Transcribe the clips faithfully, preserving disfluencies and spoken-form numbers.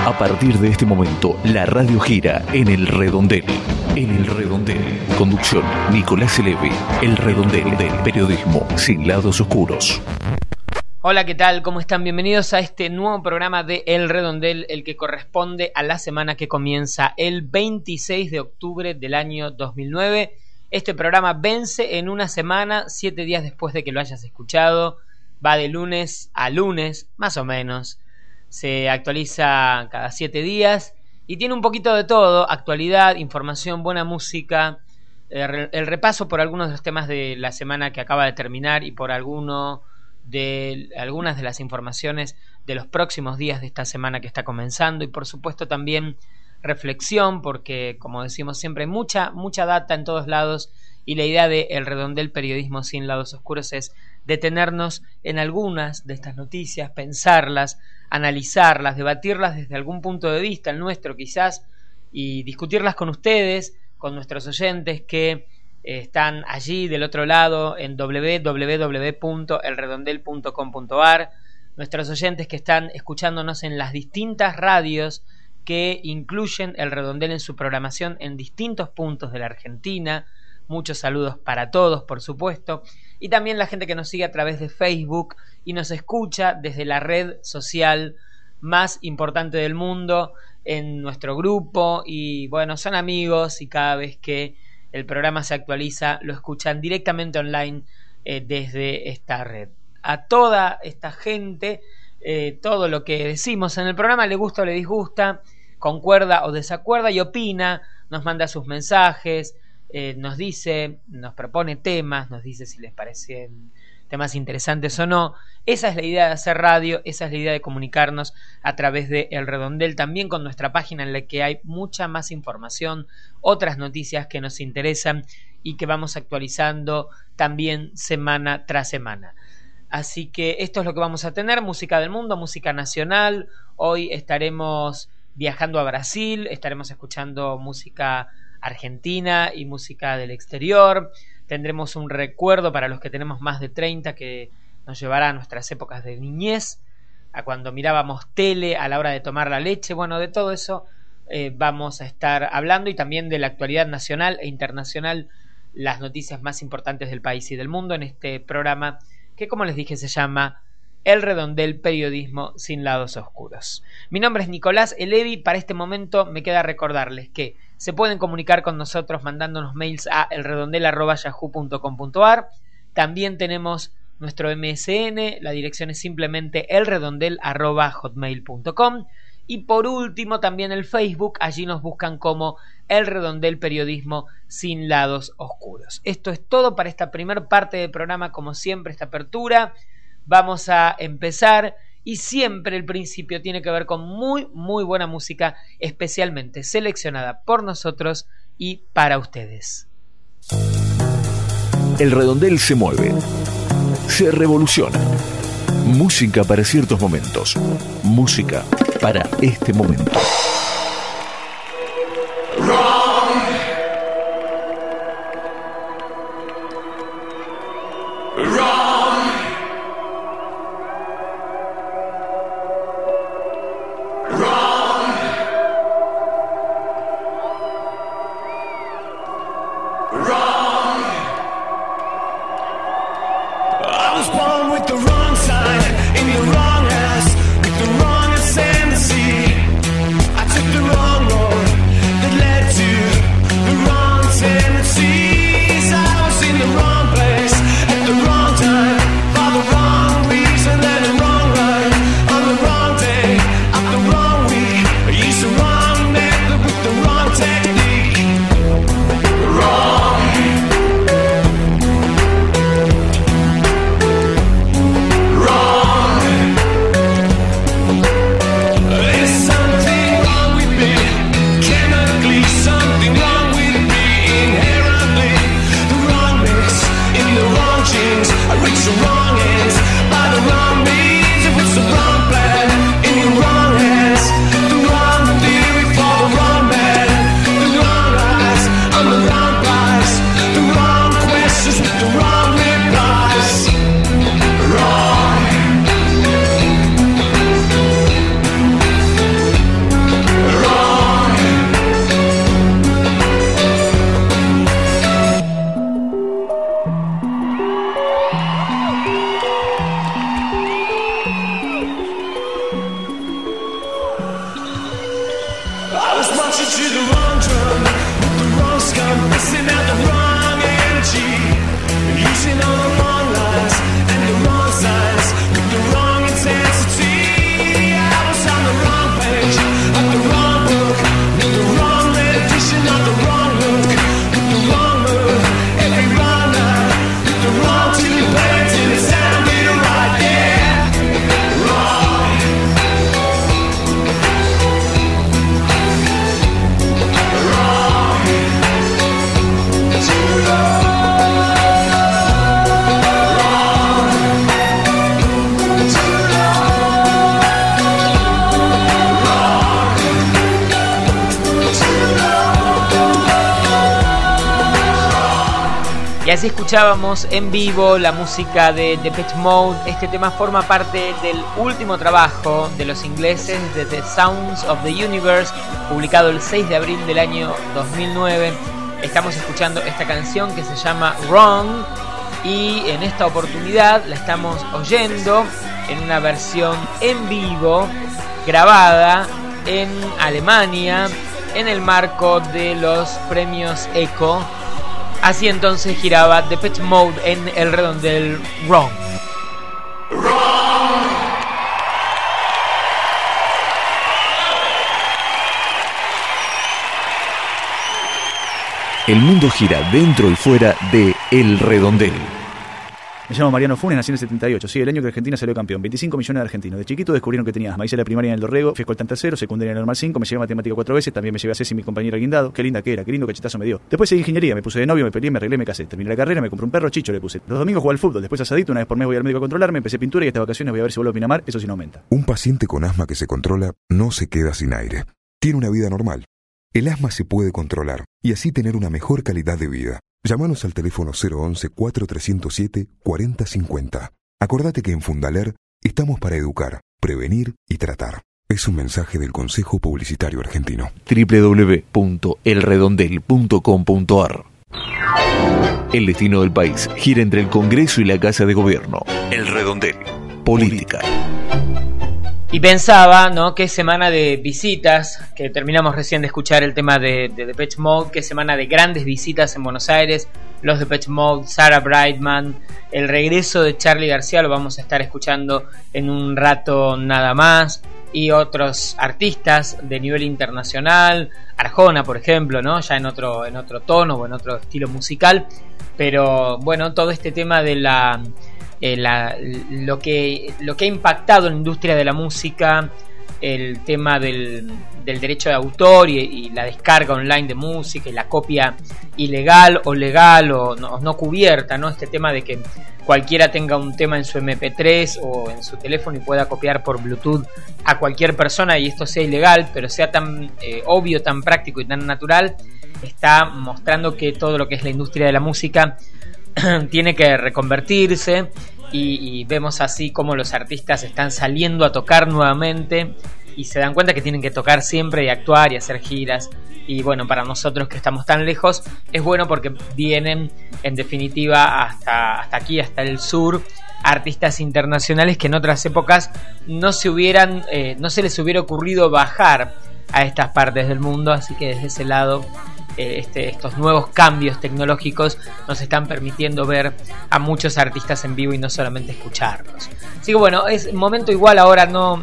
A partir de este momento, la radio gira en El Redondel. En El Redondel. Conducción, Nicolás Elevi. El Redondel del periodismo sin lados oscuros. Hola, ¿qué tal? ¿Cómo están? Bienvenidos a este nuevo programa de El Redondel, el que corresponde a la semana que comienza el veintiséis de octubre del año dos mil nueve. Este programa vence en una semana, siete días después de que lo hayas escuchado. Va de lunes a lunes, más o menos. Se actualiza cada siete días y tiene un poquito de todo: actualidad, información, buena música, el repaso por algunos de los temas de la semana que acaba de terminar y por alguno de algunas de las informaciones de los próximos días de esta semana que está comenzando, y por supuesto también reflexión, porque como decimos siempre, hay mucha, mucha data en todos lados, y la idea de El Redondel Periodismo Sin Lados Oscuros es detenernos en algunas de estas noticias, pensarlas, analizarlas, debatirlas desde algún punto de vista, el nuestro quizás, y discutirlas con ustedes, con nuestros oyentes que eh, están allí del otro lado en doble u doble u doble u punto el redondel punto com punto a r, nuestros oyentes que están escuchándonos en las distintas radios que incluyen El Redondel en su programación en distintos puntos de la Argentina. Muchos saludos para todos, por supuesto. Y también la gente que nos sigue a través de Facebook y nos escucha desde la red social más importante del mundo, en nuestro grupo. Y bueno, son amigos, y cada vez que el programa se actualiza lo escuchan directamente online eh, desde esta red. A toda esta gente, eh, todo lo que decimos en el programa le gusta o le disgusta, concuerda o desacuerda y opina, nos manda sus mensajes, eh, nos dice, nos propone temas, nos dice si les parecen temas interesantes o no. Esa es la idea de hacer radio, esa es la idea de comunicarnos a través de El Redondel, también con nuestra página en la que hay mucha más información, otras noticias que nos interesan y que vamos actualizando también semana tras semana. Así que esto es lo que vamos a tener: música del mundo, música nacional. Hoy estaremos viajando a Brasil, estaremos escuchando música argentina y música del exterior. Tendremos un recuerdo para los que tenemos más de treinta que nos llevará a nuestras épocas de niñez, a cuando mirábamos tele a la hora de tomar la leche. Bueno, de todo eso eh, vamos a estar hablando, y también de la actualidad nacional e internacional, las noticias más importantes del país y del mundo en este programa que, como les dije, se llama El Redondel Periodismo Sin Lados Oscuros. Mi nombre es Nicolás Elevi. Para este momento me queda recordarles que se pueden comunicar con nosotros mandándonos mails a elredondel arroba yahoo punto com punto a r. También tenemos nuestro M S N, la dirección es simplemente elredondel arroba hotmail punto com. Y por último también el Facebook, allí nos buscan como El Redondel Periodismo Sin Lados Oscuros. Esto es todo para esta primera parte del programa, como siempre, esta apertura. Vamos a empezar, y siempre el principio tiene que ver con muy, muy buena música, especialmente seleccionada por nosotros y para ustedes. El Redondel se mueve, se revoluciona. Música para ciertos momentos, música para este momento. así escuchábamos en vivo la música de Depeche Mode. Este tema forma parte del último trabajo de los ingleses de The Sounds of the Universe, publicado el seis de abril del año dos mil nueve. Estamos escuchando esta canción que se llama Wrong, y en esta oportunidad la estamos oyendo en una versión en vivo grabada en Alemania en el marco de los premios Echo. Así entonces giraba Depeche Mode en el redondel Wrong. Wrong. El mundo gira dentro y fuera de El Redondel. Me llamo Mariano Funes, nací en el setenta y ocho. Sí, el año que Argentina salió campeón. veinticinco millones de argentinos. De chiquito descubrieron que tenía asma. Hice la primaria en el Dorrego, fui escolta en tercero, secundaria en el normal cinco, me llevé matemática cuatro veces, también me llevé a Ceci, mi compañera guindado. Qué linda que era, qué lindo cachetazo me dio. Después seguí ingeniería, me puse de novio, me peleé, me arreglé, me casé. Terminé la carrera, me compré un perro, Chicho le puse. Los domingos jugué al fútbol, después asadito, una vez por mes voy al médico a controlarme, empecé pintura y estas vacaciones voy a ver si vuelvo a Pinamar, eso sí no aumenta. Un paciente con asma que se controla no se queda sin aire. Tiene una vida normal. El asma se puede controlar y así tener una mejor calidad de vida. Llámanos al teléfono cero once, cuatro trescientos siete, cuarenta cincuenta. Acordate que en Fundaler estamos para educar, prevenir y tratar. Es un mensaje del Consejo Publicitario Argentino. doble u doble u doble u punto el redondel punto com punto a r. El destino del país gira entre el Congreso y la Casa de Gobierno. El Redondel. Política. Y pensaba, ¿no?, qué semana de visitas, que terminamos recién de escuchar el tema de, de Depeche Mode, qué semana de grandes visitas en Buenos Aires, los Depeche Mode, Sarah Brightman, el regreso de Charly García, lo vamos a estar escuchando en un rato nada más, y otros artistas de nivel internacional, Arjona, por ejemplo, ¿no?, ya en otro, en otro tono o en otro estilo musical, pero bueno, todo este tema de la... Eh, la, lo que lo que ha impactado en la industria de la música, el tema del, del derecho de autor y, y la descarga online de música y la copia ilegal o legal o no, no cubierta, ¿no? Este tema de que cualquiera tenga un tema en su eme pe tres o en su teléfono y pueda copiar por Bluetooth a cualquier persona y esto sea ilegal, pero sea tan eh, obvio, tan práctico y tan natural, está mostrando que todo lo que es la industria de la música tiene que reconvertirse y, y vemos así como los artistas están saliendo a tocar nuevamente y se dan cuenta que tienen que tocar siempre y actuar y hacer giras, y bueno, para nosotros que estamos tan lejos es bueno porque vienen en definitiva hasta, hasta aquí, hasta el sur, artistas internacionales que en otras épocas no se hubieran eh, no se les hubiera ocurrido bajar a estas partes del mundo, así que desde ese lado Este, estos nuevos cambios tecnológicos nos están permitiendo ver a muchos artistas en vivo y no solamente escucharlos. Así que bueno, es momento igual ahora no,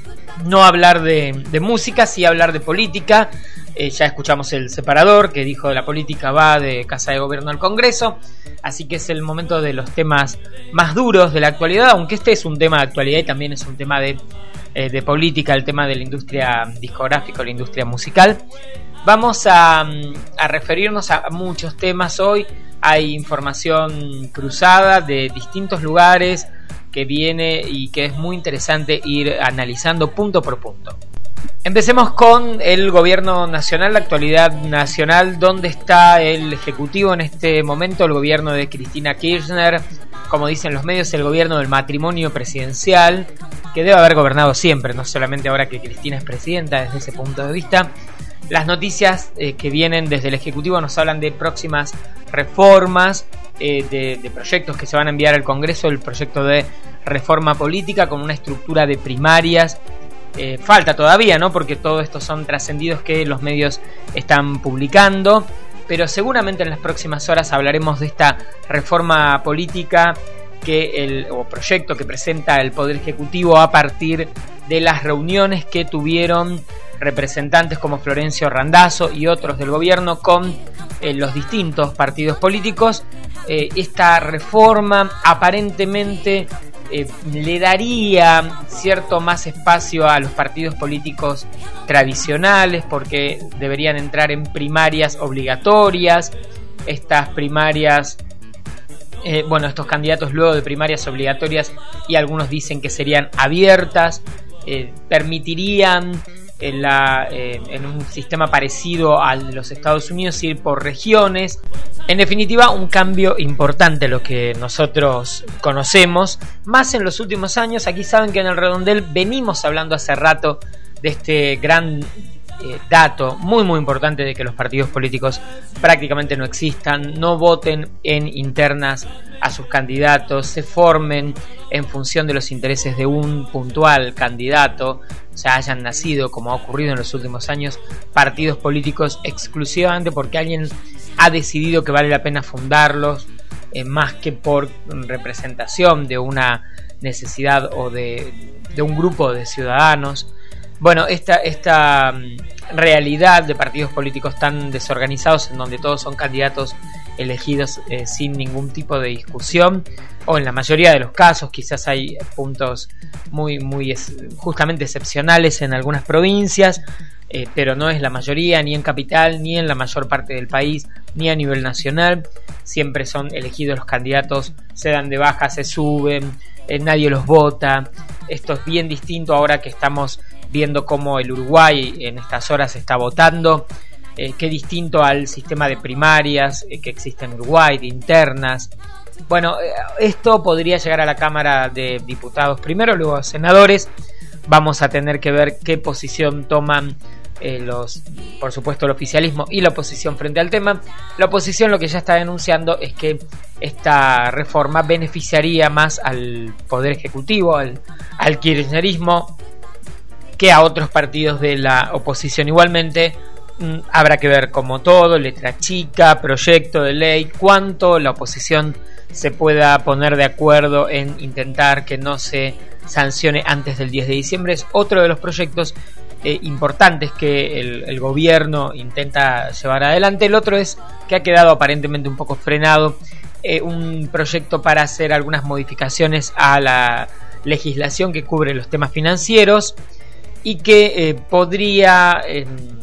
no hablar de, de música, sí hablar de política. Eh, ya escuchamos el separador que dijo la política va de Casa de Gobierno al Congreso, así que es el momento de los temas más duros de la actualidad, aunque este es un tema de actualidad y también es un tema de, eh, de política, el tema de la industria discográfica, la industria musical. Vamos a, a referirnos a muchos temas hoy. Hay información cruzada de distintos lugares que viene y que es muy interesante ir analizando punto por punto. Empecemos con el gobierno nacional, la actualidad nacional. ¿Dónde está el ejecutivo en este momento? El gobierno de Cristina Kirchner, como dicen los medios, el gobierno del matrimonio presidencial, que debe haber gobernado siempre, no solamente ahora que Cristina es presidenta, desde ese punto de vista. Las noticias eh, que vienen desde el Ejecutivo nos hablan de próximas reformas, eh, de, de proyectos que se van a enviar al Congreso, el proyecto de reforma política con una estructura de primarias. Eh, falta todavía, ¿no?, porque todo esto son trascendidos que los medios están publicando, pero seguramente en las próximas horas hablaremos de esta reforma política que el, o proyecto que presenta el Poder Ejecutivo a partir de las reuniones que tuvieron representantes como Florencio Randazzo y otros del gobierno con eh, los distintos partidos políticos. Eh, esta reforma aparentemente eh, le daría cierto más espacio a los partidos políticos tradicionales porque deberían entrar en primarias obligatorias. Estas primarias, eh, bueno, estos candidatos luego de primarias obligatorias, y algunos dicen que serían abiertas, eh, permitirían en, la, eh, en un sistema parecido al de los Estados Unidos, ir por regiones. En definitiva, un cambio importante lo que nosotros conocemos, más en los últimos años. Aquí saben que en el Redondel venimos hablando hace rato de este gran eh, dato muy muy importante de que los partidos políticos prácticamente no existan, no voten en internas a sus candidatos, se formen en función de los intereses de un puntual candidato, o sea, hayan nacido, como ha ocurrido en los últimos años, partidos políticos exclusivamente porque alguien ha decidido que vale la pena fundarlos, eh, más que por representación de una necesidad o de, de un grupo de ciudadanos. Bueno, esta, esta realidad de partidos políticos tan desorganizados, en donde todos son candidatos elegidos eh, sin ningún tipo de discusión, o en la mayoría de los casos, quizás hay puntos muy, muy es, justamente excepcionales en algunas provincias, eh, pero no es la mayoría, ni en capital, ni en la mayor parte del país, ni a nivel nacional. Siempre son elegidos los candidatos, se dan de baja, se suben, eh, nadie los vota. Esto es bien distinto ahora que estamos viendo cómo el Uruguay en estas horas está votando, eh, qué distinto al sistema de primarias eh, que existe en Uruguay, de internas. Bueno, eh, esto podría llegar a la Cámara de Diputados primero, luego a senadores. Vamos a tener que ver qué posición toman eh, los, por supuesto, el oficialismo y la oposición frente al tema. La oposición lo que ya está denunciando es que esta reforma beneficiaría más al Poder Ejecutivo, al, al kirchnerismo, que a otros partidos de la oposición. Igualmente, mmm, habrá que ver como todo, letra chica, proyecto de ley, cuánto la oposición se pueda poner de acuerdo en intentar que no se sancione antes del diez de diciembre. Es otro de los proyectos eh, importantes que el, el gobierno intenta llevar adelante. El otro es que ha quedado aparentemente un poco frenado, eh, un proyecto para hacer algunas modificaciones a la legislación que cubre los temas financieros, y que eh, podría eh,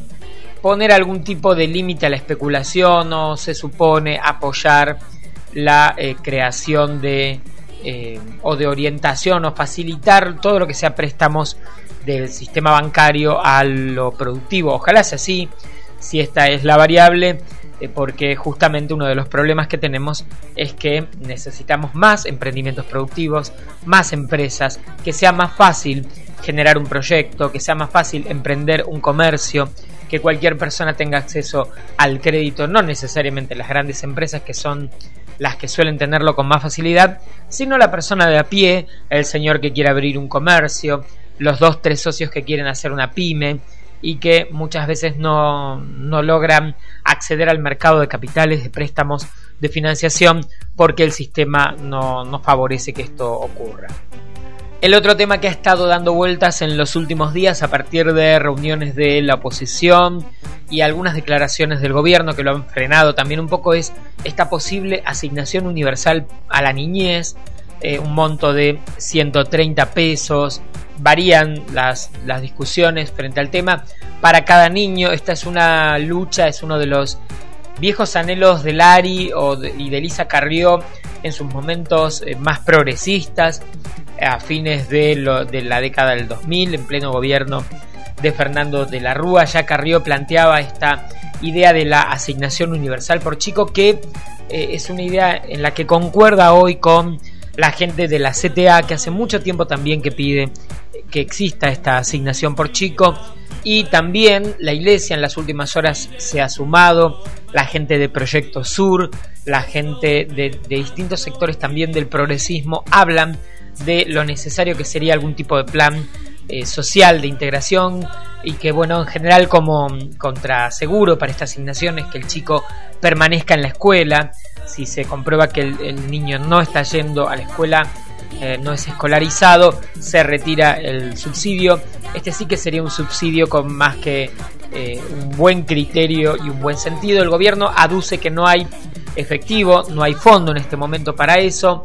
poner algún tipo de límite a la especulación, o se supone apoyar la eh, creación de eh, o de orientación o facilitar todo lo que sea préstamos del sistema bancario a lo productivo. Ojalá sea así, si esta es la variable, eh, porque justamente uno de los problemas que tenemos es que necesitamos más emprendimientos productivos, más empresas, que sea más fácil generar un proyecto, que sea más fácil emprender un comercio, que cualquier persona tenga acceso al crédito, no necesariamente las grandes empresas, que son las que suelen tenerlo con más facilidad, sino la persona de a pie, el señor que quiere abrir un comercio, los dos, tres socios que quieren hacer una pyme y que muchas veces no, no logran acceder al mercado de capitales, de préstamos, de financiación, porque el sistema no, no favorece que esto ocurra. El otro tema que ha estado dando vueltas en los últimos días a partir de reuniones de la oposición y algunas declaraciones del gobierno que lo han frenado también un poco es esta posible asignación universal a la niñez, eh, un monto de ciento treinta pesos. Varían las, las discusiones frente al tema para cada niño. Esta es una lucha, es uno de los viejos anhelos de Lari o de, y de Elisa Carrió en sus momentos eh, más progresistas, a fines de, lo, de la década del dos mil, en pleno gobierno de Fernando de la Rúa. Ya Carrió planteaba esta idea de la asignación universal por chico, que eh, es una idea en la que concuerda hoy con la gente de la C T A, que hace mucho tiempo también que pide que exista esta asignación por chico, y también la Iglesia en las últimas horas se ha sumado, la gente de Proyecto Sur, la gente de, de distintos sectores también del progresismo hablan de lo necesario que sería algún tipo de plan eh, social de integración, y que bueno, en general como contraseguro para esta asignación es que el chico permanezca en la escuela. Si se comprueba que el, el niño no está yendo a la escuela, eh, no es escolarizado, se retira el subsidio. Este sí que sería un subsidio con más que eh, un buen criterio y un buen sentido. El gobierno aduce que no hay efectivo, no hay fondo en este momento para eso.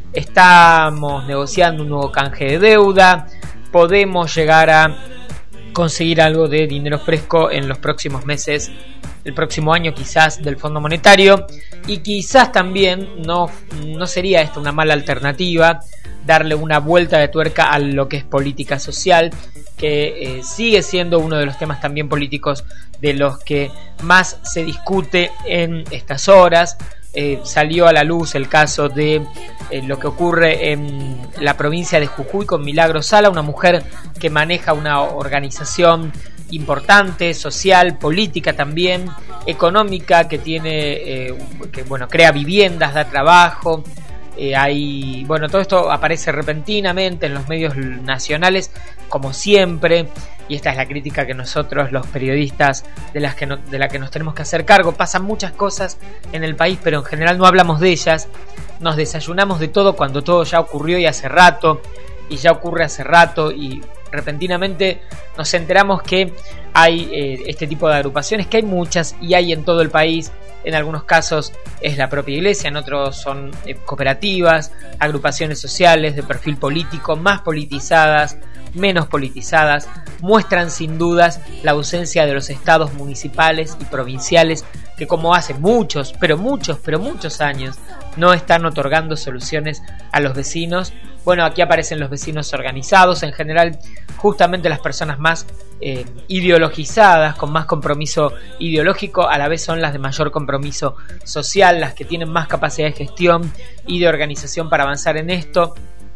Estamos negociando un nuevo canje de deuda, podemos llegar a conseguir algo de dinero fresco en los próximos meses, el próximo año quizás, del Fondo Monetario, y quizás también no, no sería esta una mala alternativa, darle una vuelta de tuerca a lo que es política social que eh, sigue siendo uno de los temas también políticos de los que más se discute en estas horas. Eh, salió a la luz el caso de eh, lo que ocurre en la provincia de Jujuy con Milagro Sala, una mujer que maneja una organización importante, social, política también, económica, que tiene, eh, que bueno, crea viviendas, da trabajo. Eh, hay, bueno, todo esto aparece repentinamente en los medios nacionales, como siempre, y esta es la crítica que nosotros, los periodistas, de las que no, de la que nos tenemos que hacer cargo. Pasan muchas cosas en el país, pero en general no hablamos de ellas. Nos desayunamos de todo cuando todo ya ocurrió y hace rato, y ya ocurre hace rato, y repentinamente nos enteramos que hay eh, este tipo de agrupaciones, que hay muchas y hay en todo el país. En algunos casos es la propia iglesia, en otros son eh, cooperativas, agrupaciones sociales de perfil político, más politizadas, menos politizadas. Muestran sin dudas la ausencia de los estados municipales y provinciales, que como hace muchos, pero muchos, pero muchos años no están otorgando soluciones a los vecinos. Bueno, aquí aparecen los vecinos organizados, en general justamente las personas más eh, ideologizadas, con más compromiso ideológico, a la vez son las de mayor compromiso social, las que tienen más capacidad de gestión y de organización para avanzar en esto.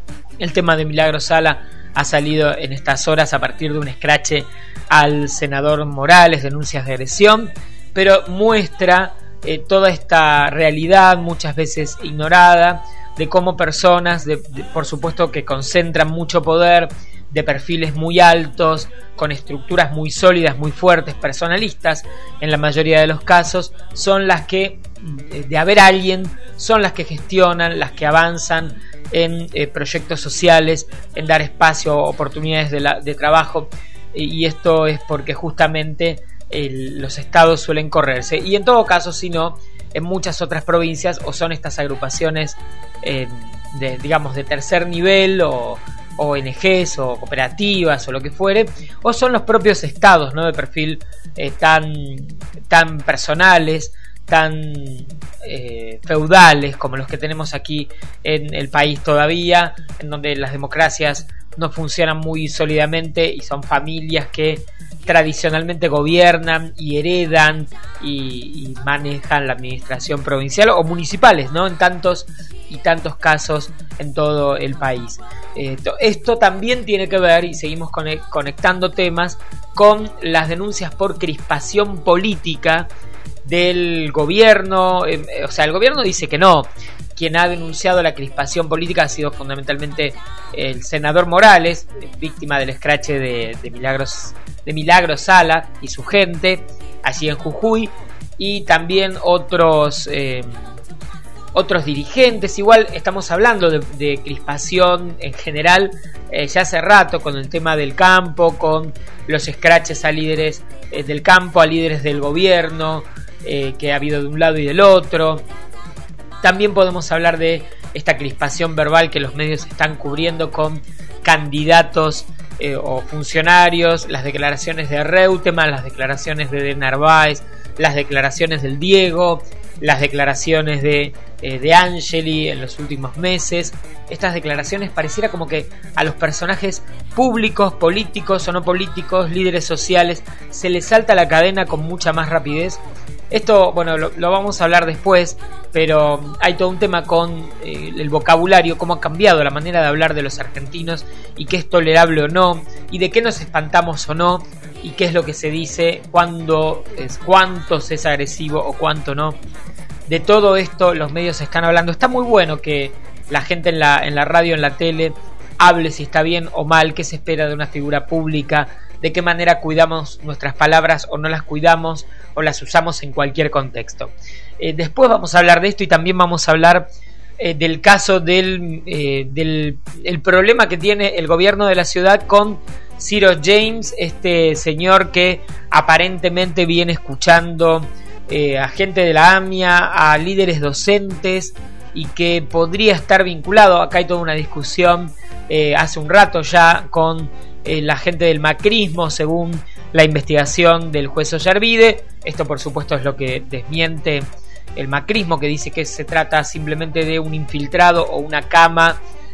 El tema de Milagro Sala ha salido en estas horas a partir de un escrache al senador Morales, denuncias de agresión, pero muestra eh, toda esta realidad muchas veces ignorada, de cómo personas, de, de, por supuesto que concentran mucho poder, de perfiles muy altos, con estructuras muy sólidas, muy fuertes, personalistas, en la mayoría de los casos, son las que, de haber alguien, son las que gestionan, las que avanzan en eh, proyectos sociales, en dar espacio, oportunidades de, la, de trabajo, y esto es porque justamente el, los estados suelen correrse, y en todo caso, si no, en muchas otras provincias, o son estas agrupaciones eh, de, digamos, de tercer nivel, o O N Ges o cooperativas o lo que fuere, o son los propios estados, ¿no?, de perfil eh, tan, tan personales, tan eh, feudales como los que tenemos aquí en el país todavía, en donde las democracias no funcionan muy sólidamente y son familias que tradicionalmente gobiernan y heredan y, y manejan la administración provincial o municipales, ¿no?, en tantos y tantos casos en todo el país. Eh, esto también tiene que ver, y seguimos conectando temas, con las denuncias por crispación política del gobierno. Eh, o sea, el gobierno dice que no. Quien ha denunciado la crispación política ha sido fundamentalmente el senador Morales, víctima del escrache de, de, Milagros, de Milagro Sala y su gente, allí en Jujuy, y también otros... Eh, otros dirigentes. Igual estamos hablando de, de crispación en general eh, ya hace rato, con el tema del campo, con los escraches a líderes eh, del campo, a líderes del gobierno, eh, que ha habido de un lado y del otro. También podemos hablar de esta crispación verbal que los medios están cubriendo con candidatos eh, o funcionarios, las declaraciones de Reutemann, las declaraciones de De Narváez, las declaraciones del Diego, las declaraciones de, eh, de Angeli en los últimos meses. Estas declaraciones pareciera como que a los personajes públicos, políticos o no políticos, líderes sociales, se les salta la cadena con mucha más rapidez. Esto, bueno, lo, lo vamos a hablar después, pero hay todo un tema con eh, el vocabulario, cómo ha cambiado la manera de hablar de los argentinos y qué es tolerable o no, y de qué nos espantamos o no, y qué es lo que se dice, cuándo es, cuánto se es agresivo o cuánto no. De todo esto los medios están hablando. Está muy bueno que la gente en la, en la radio, en la tele, hable si está bien o mal, qué se espera de una figura pública, de qué manera cuidamos nuestras palabras o no las cuidamos o las usamos en cualquier contexto. Eh, después vamos a hablar de esto, y también vamos a hablar eh, del caso del, eh, del el problema que tiene el gobierno de la ciudad con Ciro James, este señor que aparentemente viene escuchando eh, a gente de la AMIA, a líderes docentes, y que podría estar vinculado. Acá hay toda una discusión eh, hace un rato ya con eh, la gente del macrismo, según la investigación del juez Ollarvide. Esto por supuesto es lo que desmiente el macrismo, que dice que se trata simplemente de un infiltrado o una cama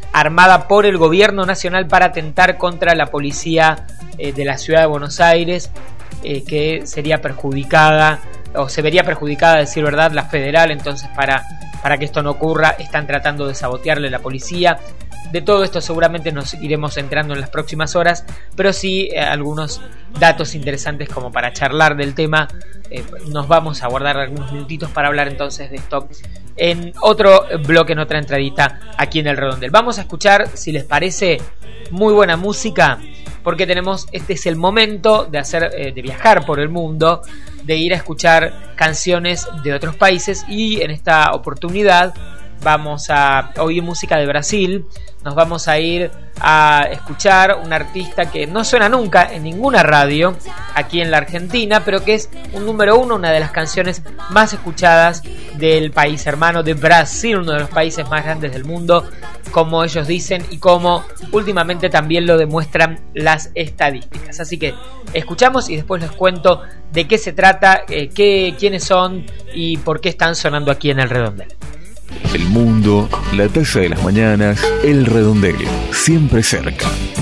armada por el gobierno nacional para atentar contra la policía eh, de la ciudad de Buenos Aires, eh, que sería perjudicada, o se vería perjudicada, a decir verdad, la federal. Entonces, para, para que esto no ocurra, están tratando de sabotearle la policía. De todo esto seguramente nos iremos entrando en las próximas horas, pero sí eh, algunos datos interesantes como para charlar del tema. Eh, nos vamos a guardar algunos minutitos para hablar entonces de esto en otro bloque, en otra entradita aquí en el Redondel. Vamos a escuchar, si les parece, muy buena música, porque tenemos, este es el momento de hacer, eh, de viajar por el mundo, de ir a escuchar canciones de otros países, y en esta oportunidad vamos a oír música de Brasil. Nos vamos a ir a escuchar un artista que no suena nunca en ninguna radio aquí en la Argentina, pero que es un número uno, una de las canciones más escuchadas del país hermano de Brasil, uno de los países más grandes del mundo, como ellos dicen, y como últimamente también lo demuestran las estadísticas. Así que escuchamos y después les cuento de qué se trata, eh, qué, quiénes son y por qué están sonando aquí en el Redondel. El mundo, la taza de las mañanas, el Redondel, siempre cerca.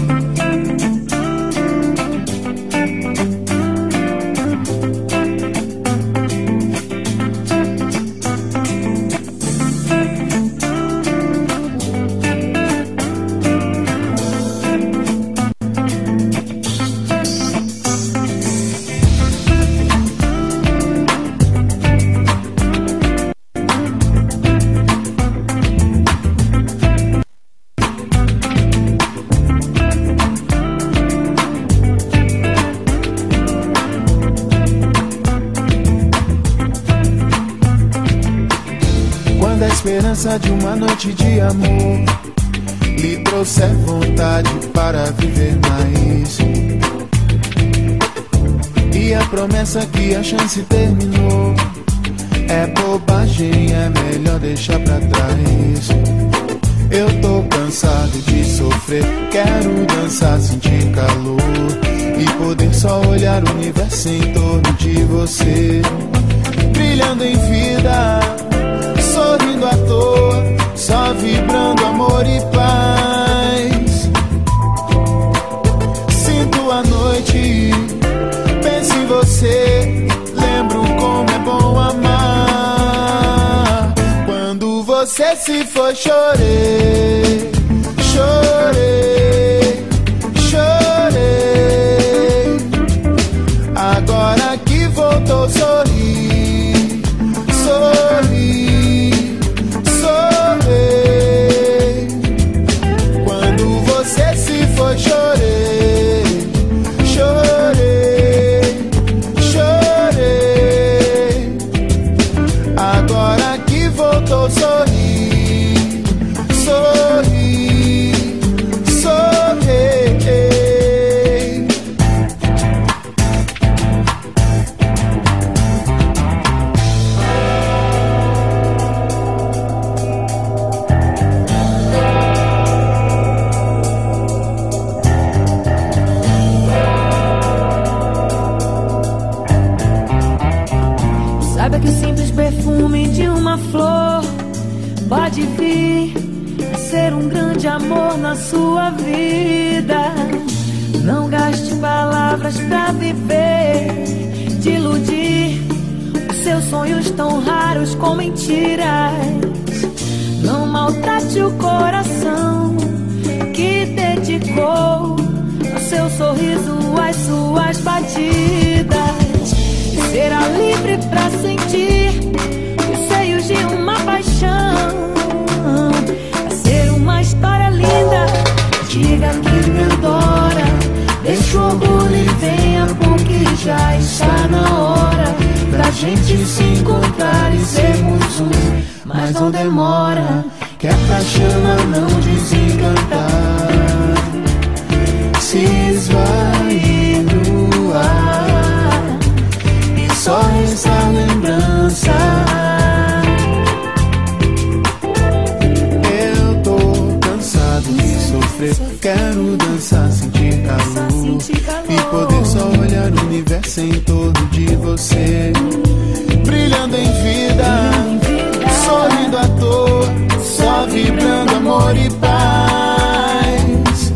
De uma noite de amor lhe trouxer vontade para viver mais, e a promessa que a chance terminou é bobagem, é melhor deixar pra trás. Eu tô cansado de sofrer, quero dançar, sentir calor e poder só olhar o universo em torno de você, brilhando em vida, sorrindo à toa, só vibrando amor e paz. Sinto a noite, penso em você, lembro como é bom amar. Quando você se foi, chorei, chorei, chorei. Agora que voltou, sorri, sorri. Foi, chorei, chorei, chorei. Agora que voltou, sorri, sorri, sorri. Pode vir a ser um grande amor na sua vida. Não gaste palavras pra viver, te iludir. Os seus sonhos tão raros com mentiras. Não maltrate o coração que dedicou ao seu sorriso, às suas batidas. E será livre pra sentir os seios de uma paixão. Vai ser uma história linda. Diga que me adora, deixa o orgulho e venha, porque já está na hora da gente se encontrar e sermos um. Mas não demora, que é pra chama não desencantar, se esvair no ar e só resta lembrança. Eu tô cansado de sofrer, quero dançar, sentir calor e poder só olhar o universo em torno de você, brilhando em vida, sorrindo à toa, só vibrando amor e paz.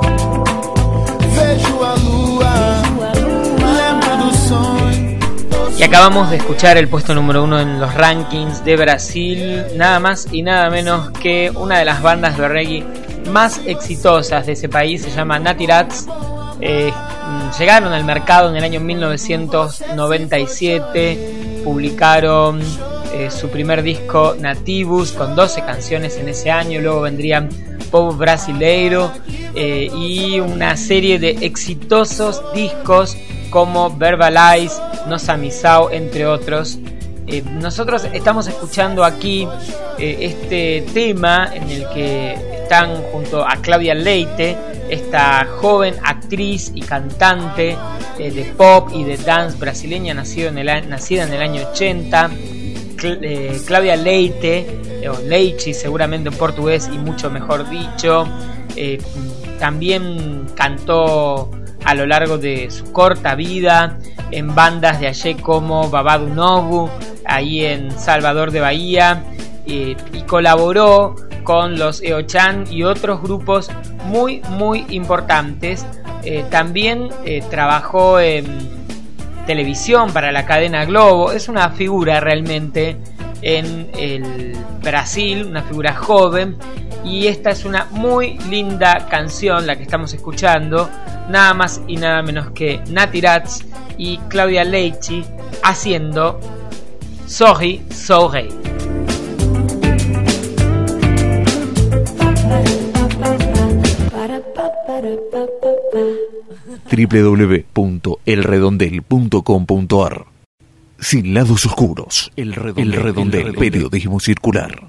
Vejo a lua, lembro do sonho. Y acabamos de escuchar el puesto número uno en los rankings de Brasil, nada más y nada menos que una de las bandas de reggae más exitosas de ese país, se llama Natty Rats. Eh, llegaron al mercado en el año mil novecientos noventa y siete, publicaron eh, su primer disco Nativus con doce canciones en ese año, luego vendrían Pop Brasileiro eh, y una serie de exitosos discos como Verbalize, Nossa Missão, entre otros. Eh, nosotros estamos escuchando aquí eh, este tema en el que están junto a Claudia Leite, esta joven actriz y cantante eh, de pop y de dance brasileña, nacido en el, nacida en el año ochenta. Cl- eh, Claudia Leite, eh, o Leite seguramente en portugués y mucho mejor dicho, eh, también cantó a lo largo de su corta vida en bandas de allí como Babado Novo, ahí en Salvador de Bahía, eh, y colaboró con los Eochan y otros grupos muy muy importantes. Eh, también eh, trabajó en televisión para la cadena Globo. Es una figura realmente en el Brasil, una figura joven, y esta es una muy linda canción la que estamos escuchando, nada más y nada menos que Natty Rats y Claudia Leite haciendo Sorry Sorry. doble u doble u doble u punto el redondel punto com punto a r. Sin lados oscuros, el redondel, el redondel, el redondel. Periodismo circular.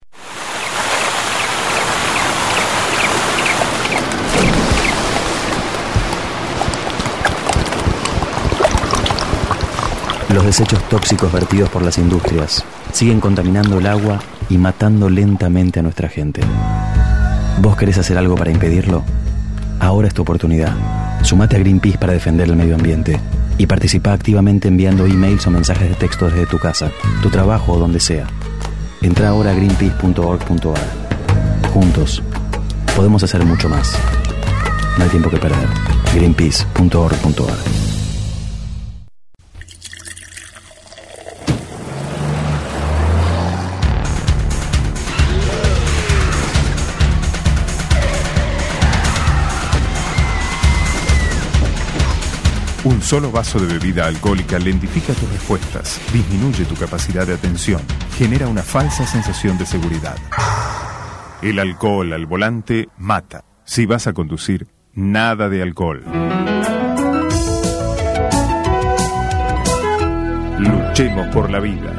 Los desechos tóxicos vertidos por las industrias siguen contaminando el agua y matando lentamente a nuestra gente. ¿Vos querés hacer algo para impedirlo? Ahora es tu oportunidad. Sumate a Greenpeace para defender el medio ambiente y participa activamente enviando emails o mensajes de texto desde tu casa, tu trabajo o donde sea. Entra ahora a greenpeace punto org punto a r. Juntos podemos hacer mucho más. No hay tiempo que perder. greenpeace punto org punto a r. Un solo vaso de bebida alcohólica lentifica tus respuestas, disminuye tu capacidad de atención, genera una falsa sensación de seguridad. El alcohol al volante mata. Si vas a conducir, nada de alcohol. Luchemos por la vida.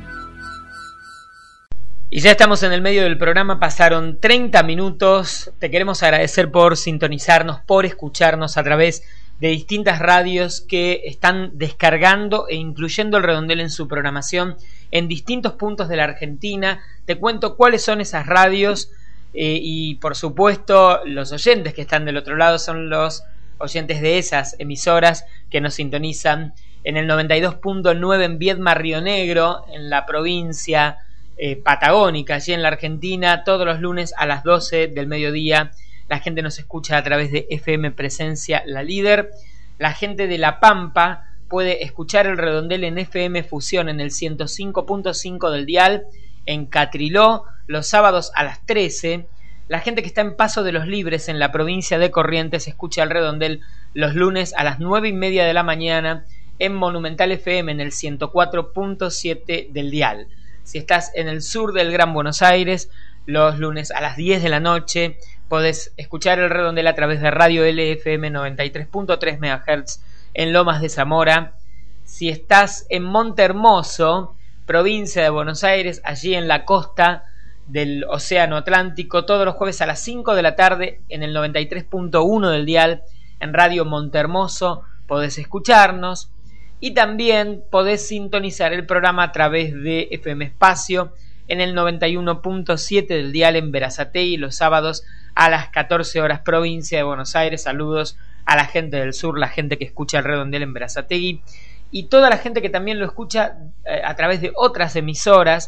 Y ya estamos en el medio del programa, pasaron treinta minutos. Te queremos agradecer por sintonizarnos, por escucharnos a través de distintas radios que están descargando e incluyendo el redondel en su programación en distintos puntos de la Argentina. Te cuento cuáles son esas radios eh, y por supuesto los oyentes que están del otro lado son los oyentes de esas emisoras que nos sintonizan en el noventa y dos punto nueve en Viedma, Río Negro, en la provincia eh, patagónica, allí en la Argentina, todos los lunes a las doce del mediodía. La gente nos escucha a través de F M Presencia La Líder. La gente de La Pampa puede escuchar el redondel en F M Fusión en el ciento cinco punto cinco del dial, en Catriló los sábados a las trece. La gente que está en Paso de los Libres en la provincia de Corrientes escucha el redondel los lunes a las nueve y media de la mañana en Monumental F M en el ciento cuatro punto siete del dial. Si estás en el sur del Gran Buenos Aires, los lunes a las diez de la noche podés escuchar el redondel a través de Radio L F M noventa y tres punto tres megahertz en Lomas de Zamora. Si estás en Montehermoso, provincia de Buenos Aires, allí en la costa del Océano Atlántico, todos los jueves a las cinco de la tarde en el noventa y tres punto uno del dial en Radio Montehermoso podés escucharnos. Y también podés sintonizar el programa a través de F M Espacio en el noventa y uno punto siete del dial en Berazategui los sábados a las catorce horas, provincia de Buenos Aires. Saludos a la gente del sur, la gente que escucha el redondel en Berazategui y toda la gente que también lo escucha eh, a través de otras emisoras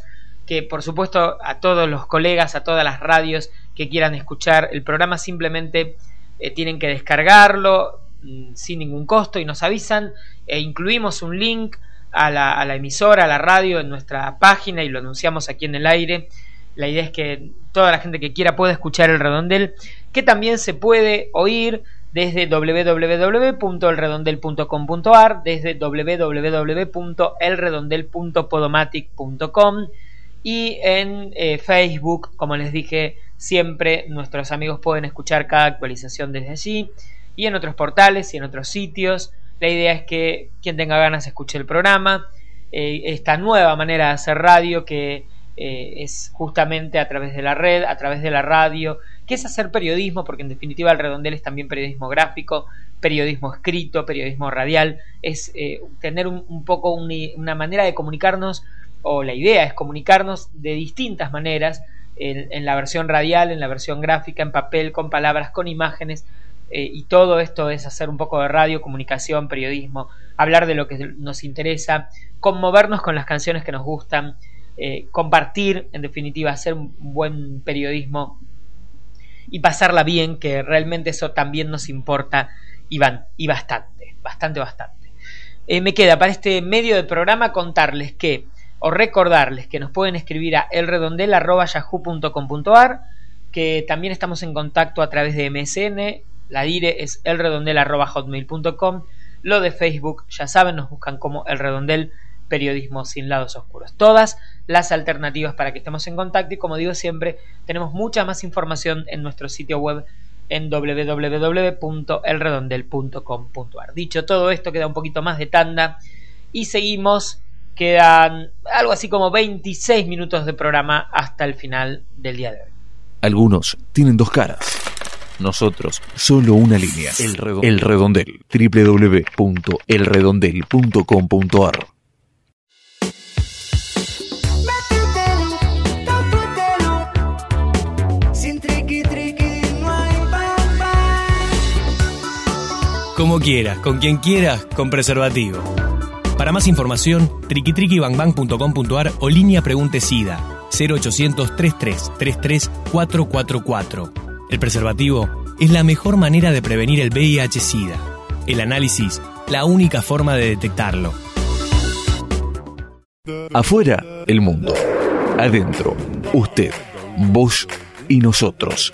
que por supuesto a todos los colegas, a todas las radios que quieran escuchar el programa, simplemente eh, tienen que descargarlo mmm, sin ningún costo y nos avisan, e incluimos un link a la, a la emisora, a la radio en nuestra página y lo anunciamos aquí en el aire. La idea es que toda la gente que quiera pueda escuchar El Redondel, que también se puede oír desde doble u doble u doble u punto el redondel punto com punto a r, desde doble u doble u doble u punto el redondel punto podomatic punto com y en eh, Facebook, como les dije, siempre nuestros amigos pueden escuchar cada actualización desde allí, y en otros portales y en otros sitios. La idea es que quien tenga ganas escuche el programa, eh, esta nueva manera de hacer radio que eh, es justamente a través de la red, a través de la radio, que es hacer periodismo, porque en definitiva El Redondel es también periodismo gráfico, periodismo escrito, periodismo radial, es eh, tener un, un poco un, una manera de comunicarnos, o la idea es comunicarnos de distintas maneras, en, en la versión radial, en la versión gráfica, en papel, con palabras, con imágenes, eh, y todo esto es hacer un poco de radio, comunicación, periodismo, hablar de lo que nos interesa, conmovernos con las canciones que nos gustan, eh, compartir, en definitiva, hacer un buen periodismo y pasarla bien, que realmente eso también nos importa y, van, y bastante, bastante, bastante. Eh, me queda para este medio de programa contarles que, o recordarles que nos pueden escribir a elredondel arroba yahoo punto com punto a r, que también estamos en contacto a través de M S N, la dire es elredondel arroba hotmail punto com, lo de Facebook, ya saben, nos buscan como El Redondel, periodismo sin lados oscuros. Todas las alternativas para que estemos en contacto, y como digo siempre, tenemos mucha más información en nuestro sitio web en doble u doble u doble u punto el redondel punto com punto a r. Dicho todo esto, queda un poquito más de tanda y seguimos. Quedan algo así como veintiséis minutos de programa hasta el final del día de hoy. Algunos tienen dos caras, nosotros solo una línea. El Redondel, el Redondel. doble u doble u doble u punto el redondel punto com punto a r. Como quieras, con quien quieras, con preservativo. Para más información, triqui triqui bang bang punto com punto a r o línea Pregunte SIDA cero ochocientos treinta y tres treinta y tres cuatrocientos cuarenta y cuatro. El preservativo es la mejor manera de prevenir el V I H SIDA. El análisis, la única forma de detectarlo. Afuera, el mundo. Adentro, usted, vos y nosotros.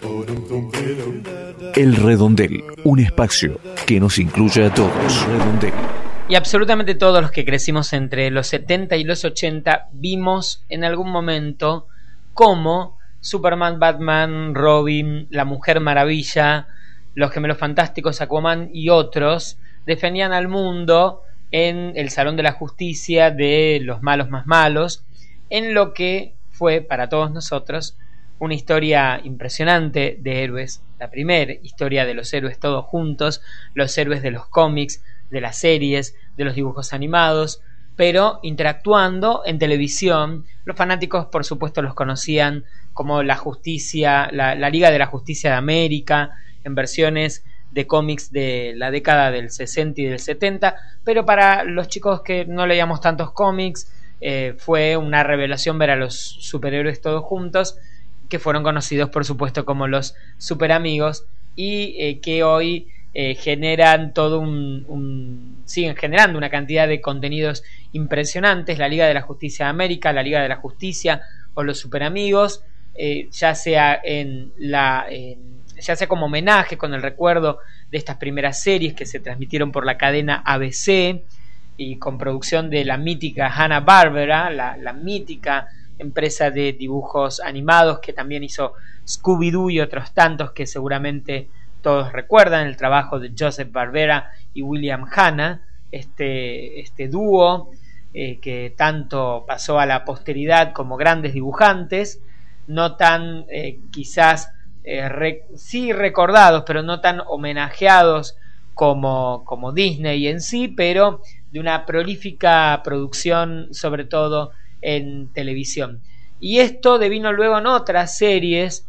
El Redondel, un espacio que nos incluye a todos. Redondel. Y absolutamente todos los que crecimos entre los setenta y los ochenta vimos en algún momento cómo Superman, Batman, Robin, la Mujer Maravilla, los Gemelos Fantásticos, Aquaman y otros defendían al mundo en el Salón de la Justicia de los malos más malos, en lo que fue para todos nosotros una historia impresionante de héroes, la primera historia de los héroes todos juntos, los héroes de los cómics, de las series, de los dibujos animados, pero interactuando en televisión. Los fanáticos, por supuesto, los conocían como la justicia, la, la Liga de la Justicia de América, en versiones de cómics de la década del sesenta y del setenta, pero para los chicos que no leíamos tantos cómics, eh, fue una revelación ver a los superhéroes todos juntos, que fueron conocidos, por supuesto, como los superamigos, y eh, que hoy Eh, generan todo un, un siguen generando una cantidad de contenidos impresionantes. La Liga de la Justicia de América, la Liga de la Justicia o los Superamigos, eh, ya sea en la en, ya sea como homenaje, con el recuerdo de estas primeras series que se transmitieron por la cadena A B C y con producción de la mítica Hanna-Barbera, la, la mítica empresa de dibujos animados que también hizo Scooby-Doo y otros tantos que seguramente todos recuerdan, el trabajo de Joseph Barbera y William Hanna, este, este dúo eh, que tanto pasó a la posteridad como grandes dibujantes, no tan eh, quizás eh, re, sí recordados, pero no tan homenajeados como, como Disney en sí, pero de una prolífica producción, sobre todo en televisión. Y esto devino luego en otras series,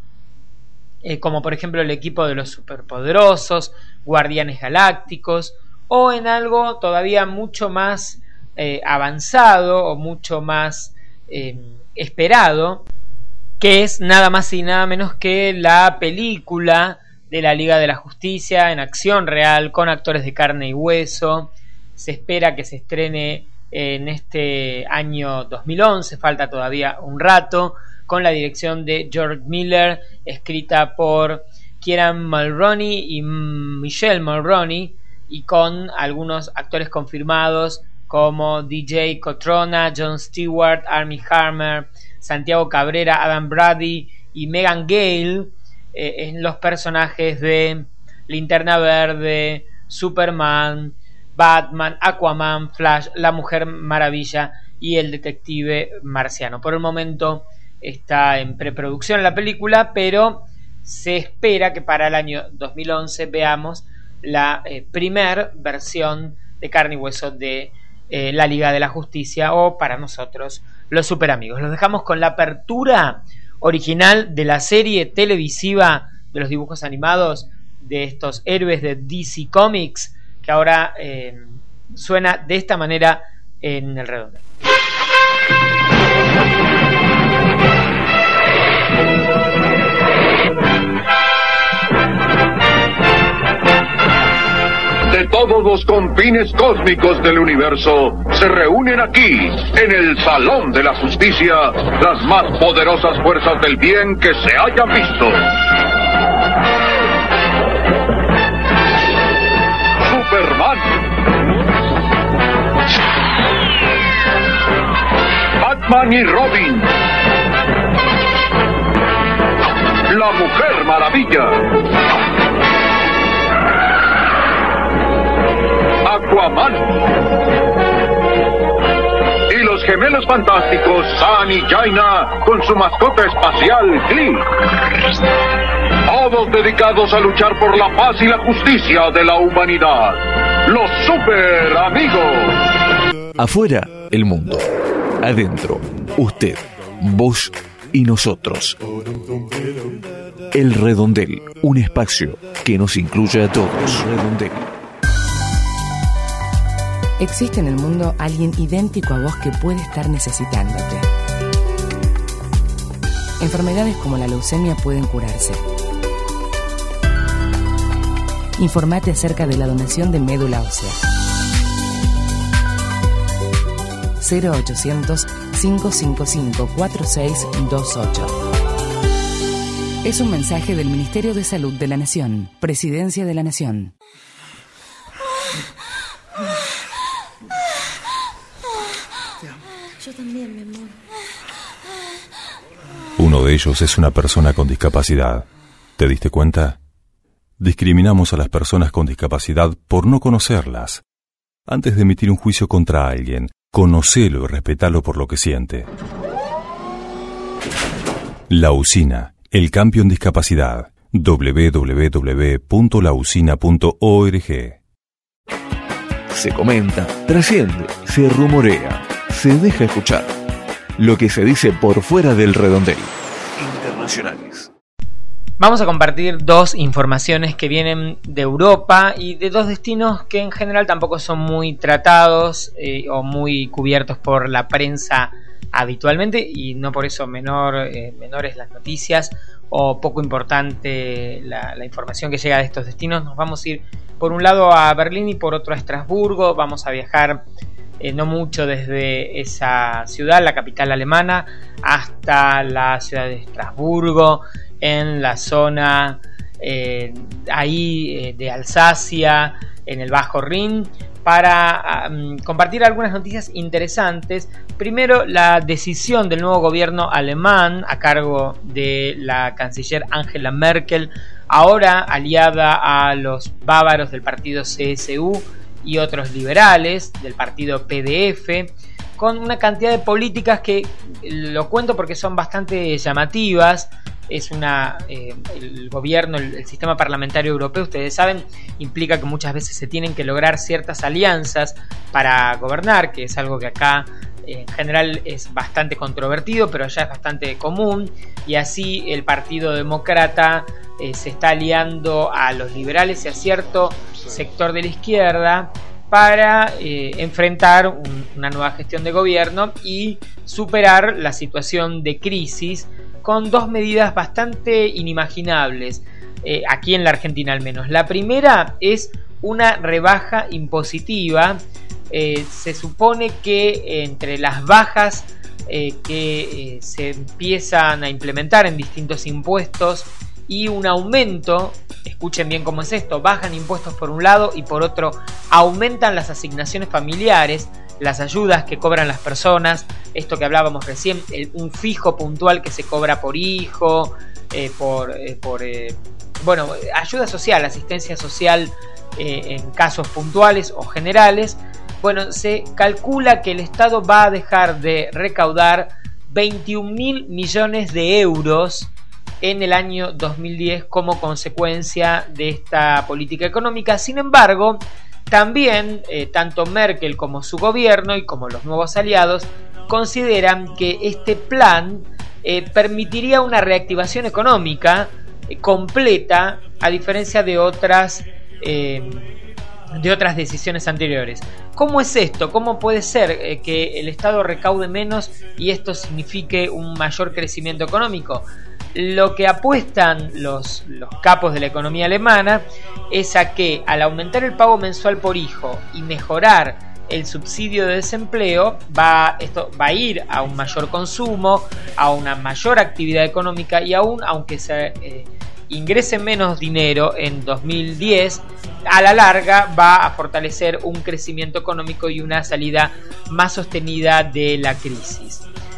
Eh, como por ejemplo el equipo de los superpoderosos, Guardianes Galácticos, o en algo todavía mucho más eh, avanzado o mucho más eh, esperado, que es nada más y nada menos que la película de la Liga de la Justicia en acción real, con actores de carne y hueso. Se espera que se estrene en este año dos mil once, falta todavía un rato, con la dirección de George Miller, escrita por Kieran Mulroney y Michelle Mulroney, y con algunos actores confirmados como D J Cotrona, Jon Stewart, Armie Hammer, Santiago Cabrera, Adam Brady y Megan Gale eh, en los personajes de Linterna Verde, Superman, Batman, Aquaman, Flash, la Mujer Maravilla y el detective marciano. Por el momento está en preproducción la película, pero se espera que para el año dos mil once veamos la eh, primer versión de carne y hueso de eh, la Liga de la Justicia, o para nosotros los Super Amigos. Los dejamos con la apertura original de la serie televisiva de los dibujos animados de estos héroes de D C Comics, que ahora eh, suena de esta manera en el redondel. De todos los confines cósmicos del universo se reúnen aquí, en el Salón de la Justicia, las más poderosas fuerzas del bien que se hayan visto. Superman, Batman y Robin, la Mujer Maravilla, Aquaman y los gemelos fantásticos San y Jaina con su mascota espacial Glee. Todos dedicados a luchar por la paz y la justicia de la humanidad. Los Super Amigos. Afuera, el mundo. Adentro, usted, vos y nosotros. El redondel, un espacio que nos incluye a todos. Redondel. Existe en el mundo alguien idéntico a vos que puede estar necesitándote. Enfermedades como la leucemia pueden curarse. Informate acerca de la donación de médula ósea. cero ochocientos, cinco cinco cinco, cuatro seis dos ocho. Es un mensaje del Ministerio de Salud de la Nación, Presidencia de la Nación. Yo también, mi amor. Uno de ellos es una persona con discapacidad. ¿Te diste cuenta? Discriminamos a las personas con discapacidad por no conocerlas. Antes de emitir un juicio contra alguien, conocelo y respetalo por lo que siente. La Usina, el cambio en discapacidad. doble u doble u doble u punto la usina punto org. Se comenta, trasciende, se rumorea, se deja escuchar. Lo que se dice por fuera del redondel. Internacionales. Vamos a compartir dos informaciones que vienen de Europa y de dos destinos que en general tampoco son muy tratados eh, o muy cubiertos por la prensa habitualmente, y no por eso menor, eh, menores las noticias o poco importante la, la información que llega de estos destinos. Nos vamos a ir por un lado a Berlín y por otro a Estrasburgo. Vamos a viajar eh, no mucho desde esa ciudad, la capital alemana, hasta la ciudad de Estrasburgo, en la zona eh, ahí eh, de Alsacia, en el Bajo Rin, para um, compartir algunas noticias interesantes. Primero, la decisión del nuevo gobierno alemán a cargo de la canciller Angela Merkel, ahora aliada a los bávaros del partido C S U y otros liberales del partido P D F, con una cantidad de políticas que lo cuento porque son bastante llamativas. Es una eh, el gobierno, el, el sistema parlamentario europeo, ustedes saben, implica que muchas veces se tienen que lograr ciertas alianzas para gobernar, que es algo que acá eh, en general es bastante controvertido, pero allá es bastante común. Y así el Partido Demócrata eh, se está aliando a los liberales y a cierto sector de la izquierda para eh, enfrentar un, una nueva gestión de gobierno y superar la situación de crisis con dos medidas bastante inimaginables, eh, aquí en la Argentina al menos. La primera es una rebaja impositiva. Eh, se supone que entre las bajas eh, que eh, se empiezan a implementar en distintos impuestos y un aumento, escuchen bien cómo es esto, bajan impuestos por un lado y por otro aumentan las asignaciones familiares, las ayudas que cobran las personas, esto que hablábamos recién, el, un fijo puntual que se cobra por hijo, eh, por, eh, por eh, bueno, ayuda social, asistencia social eh, en casos puntuales o generales. Bueno, se calcula que el Estado va a dejar de recaudar veintiún mil millones de euros en el año dos mil diez como consecuencia de esta política económica. Sin embargo, también eh, tanto Merkel como su gobierno y como los nuevos aliados consideran que este plan eh, permitiría una reactivación económica eh, completa, a diferencia de otras eh, de otras decisiones anteriores. ¿Cómo es esto? ¿Cómo puede ser eh, que el Estado recaude menos y esto signifique un mayor crecimiento económico? Lo que apuestan los, los capos de la economía alemana es a que al aumentar el pago mensual por hijo y mejorar el subsidio de desempleo, va, esto va a ir a un mayor consumo, a una mayor actividad económica y aún aunque se eh, ingrese menos dinero en dos mil diez, a la larga va a fortalecer un crecimiento económico y una salida más sostenida de la crisis.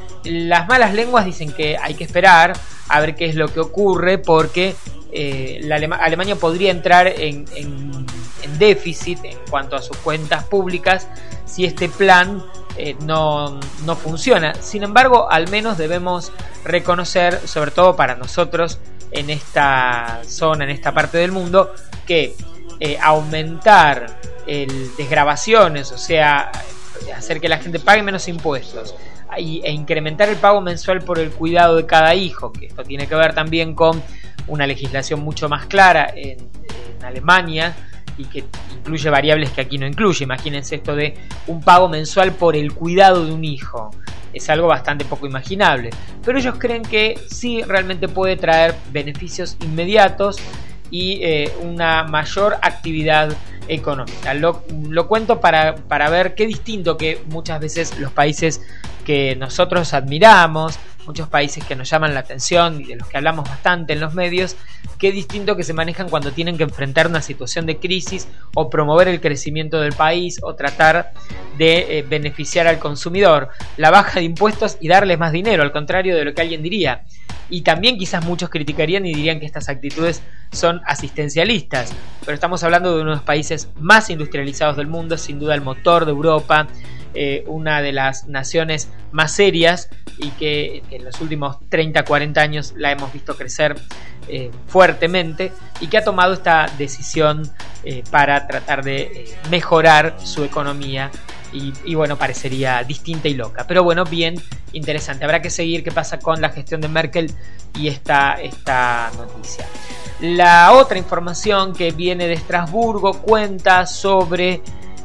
Las malas lenguas dicen que hay que esperar a ver qué es lo que ocurre, porque eh, la Alema- Alemania podría entrar en, en, en déficit en cuanto a sus cuentas públicas si este plan eh, no, no funciona. Sin embargo, al menos debemos reconocer, sobre todo para nosotros en esta zona, en esta parte del mundo, que eh, aumentar el desgravaciones, o sea, hacer que la gente pague menos impuestos, e incrementar el pago mensual por el cuidado de cada hijo, que esto tiene que ver también con una legislación mucho más clara en, en Alemania y que incluye variables que aquí no incluye. Imagínense esto de un pago mensual por el cuidado de un hijo, es algo bastante poco imaginable, pero ellos creen que sí realmente puede traer beneficios inmediatos y eh, una mayor actividad económica. Lo, lo cuento para, para ver qué distinto que muchas veces los países que nosotros admiramos, muchos países que nos llaman la atención y de los que hablamos bastante en los medios, qué distinto que se manejan cuando tienen que enfrentar una situación de crisis o promover el crecimiento del país o tratar de eh, beneficiar al consumidor, la baja de impuestos y darles más dinero, al contrario de lo que alguien diría. Y también quizás muchos criticarían y dirían que estas actitudes son asistencialistas, pero estamos hablando de uno de los países más industrializados del mundo, sin duda el motor de Europa, eh, una de las naciones más serias y que en los últimos treinta a cuarenta años la hemos visto crecer eh, fuertemente y que ha tomado esta decisión eh, para tratar de eh, mejorar su economía. Y, y bueno, parecería distinta y loca, pero bueno, bien interesante. Habrá que seguir qué pasa con la gestión de Merkel y esta, esta noticia. La otra información que viene de Estrasburgo cuenta sobre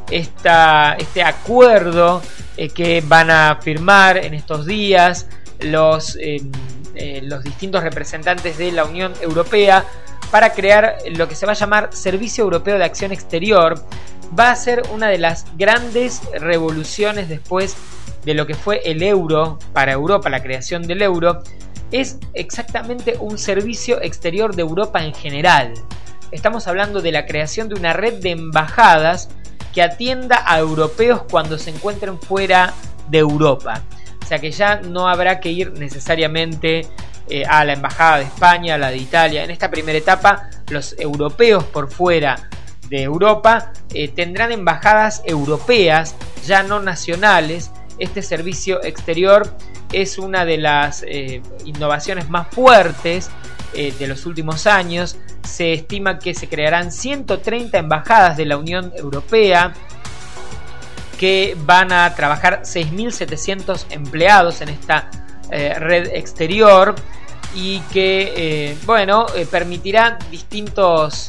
esta, este acuerdo eh, que van a firmar en estos días los, eh, eh, los distintos representantes de la Unión Europea para crear lo que se va a llamar Servicio Europeo de Acción Exterior. Va a ser una de las grandes revoluciones después de lo que fue el euro para Europa, la creación del euro. Es exactamente un servicio exterior de Europa en general. Estamos hablando de la creación de una red de embajadas que atienda a europeos cuando se encuentren fuera de Europa. O sea que ya no habrá que ir necesariamente eh, a la embajada de España, a la de Italia. En esta primera etapa, los europeos por fuera de Europa eh, tendrán embajadas europeas, ya no nacionales. Este servicio exterior es una de las eh, innovaciones más fuertes eh, de los últimos años. Se estima que se crearán ciento treinta embajadas de la Unión Europea que van a trabajar seis mil setecientos empleados en esta eh, red exterior y que eh, bueno eh, permitirá distintos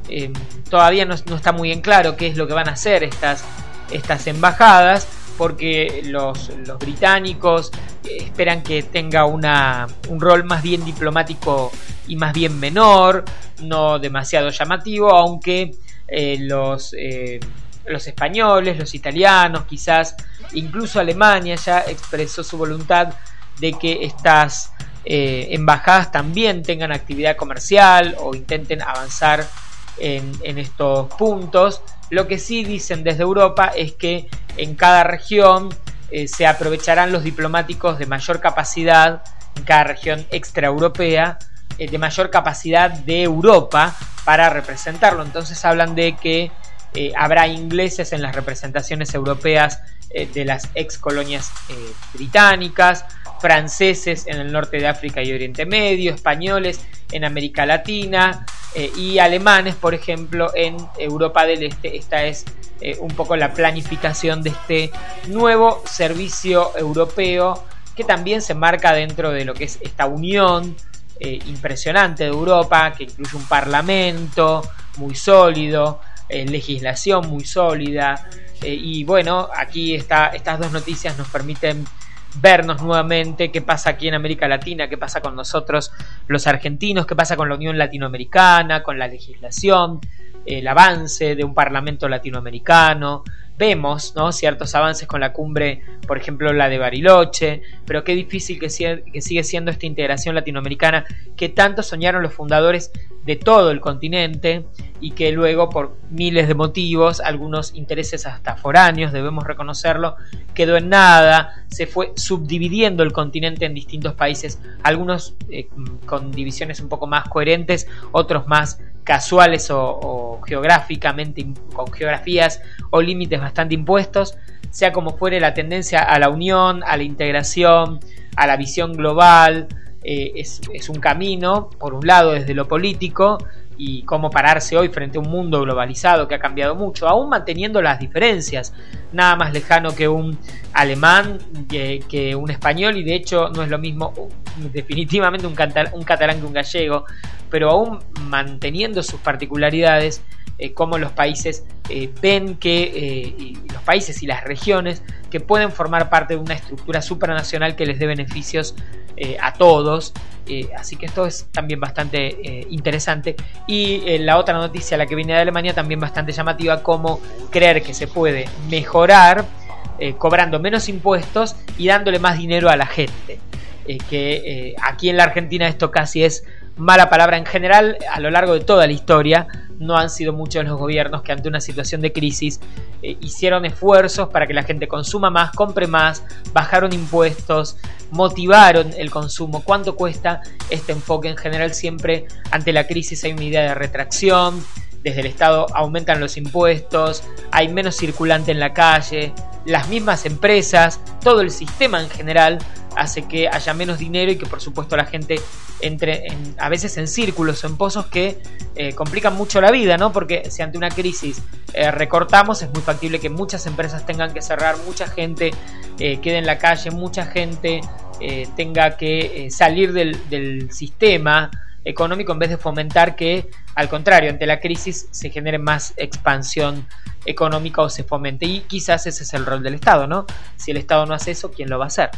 eh, todavía no, no está muy en claro qué es lo que van a hacer estas, estas embajadas, porque los, los británicos esperan que tenga una, un rol más bien diplomático y más bien menor, no demasiado llamativo, aunque eh, los, eh, los españoles, los italianos, quizás incluso Alemania ya expresó su voluntad de que estas eh, embajadas también tengan actividad comercial o intenten avanzar en, en estos puntos. Lo que sí dicen desde Europa es que en cada región eh, se aprovecharán los diplomáticos de mayor capacidad, en cada región extraeuropea, eh, de mayor capacidad de Europa para representarlo. Entonces hablan de que eh, habrá ingleses en las representaciones europeas eh, de las ex colonias eh, británicas, franceses en el norte de África y Oriente Medio, españoles en América Latina, eh, y alemanes, por ejemplo, en Europa del Este. Esta es eh, un poco la planificación de este nuevo servicio europeo, que también se marca dentro de lo que es esta unión eh, impresionante de Europa, que incluye un parlamento muy sólido, eh, legislación muy sólida, eh, y bueno, aquí está, estas dos noticias nos permiten vernos nuevamente qué pasa aquí en América Latina, qué pasa con nosotros los argentinos, qué pasa con la Unión Latinoamericana, con la legislación, el avance de un parlamento latinoamericano. Vemos, ¿no?, ciertos avances con la cumbre, por ejemplo la de Bariloche, pero qué difícil que, sigue, que sigue siendo esta integración latinoamericana que tanto soñaron los fundadores de todo el continente y que luego, por miles de motivos, algunos intereses hasta foráneos, debemos reconocerlo, quedó en nada, se fue subdividiendo el continente en distintos países, algunos eh, con divisiones un poco más coherentes, otros más casuales o, o geográficamente, con geografías o límites bastante impuestos. Sea como fuere, la tendencia a la unión, a la integración, a la visión global, eh, es, es un camino, por un lado desde lo político, y cómo pararse hoy frente a un mundo globalizado que ha cambiado mucho, aún manteniendo las diferencias. Nada más lejano que un alemán que, que un español, y de hecho no es lo mismo definitivamente un, catal- un catalán que un gallego, pero aún manteniendo sus particularidades, eh, como los países eh, ven que eh, y los países y las regiones que pueden formar parte de una estructura supranacional que les dé beneficios eh, a todos. Eh, así que esto es también bastante eh, interesante. Y eh, la otra noticia, la que viene de Alemania, también bastante llamativa, como creer que se puede mejorar eh, cobrando menos impuestos y dándole más dinero a la gente. Eh, que eh, aquí en la Argentina esto casi es mala palabra en general. A lo largo de toda la historia no han sido muchos los gobiernos que ante una situación de crisis eh, hicieron esfuerzos para que la gente consuma más, compre más, bajaron impuestos, motivaron el consumo. ¿Cuánto cuesta este enfoque? En general siempre ante la crisis hay una idea de retracción, desde el Estado aumentan los impuestos, hay menos circulante en la calle, las mismas empresas, todo el sistema en general hace que haya menos dinero y que por supuesto la gente entre en, a veces en círculos o en pozos que eh, complican mucho la vida, ¿no? Porque si ante una crisis eh, recortamos, es muy factible que muchas empresas tengan que cerrar, mucha gente eh, quede en la calle, mucha gente eh, tenga que eh, salir del, del sistema económico, en vez de fomentar que, al contrario, ante la crisis se genere más expansión económica o se fomente. Y quizás ese es el rol del Estado, ¿no? Si el Estado no hace eso, ¿quién lo va a hacer?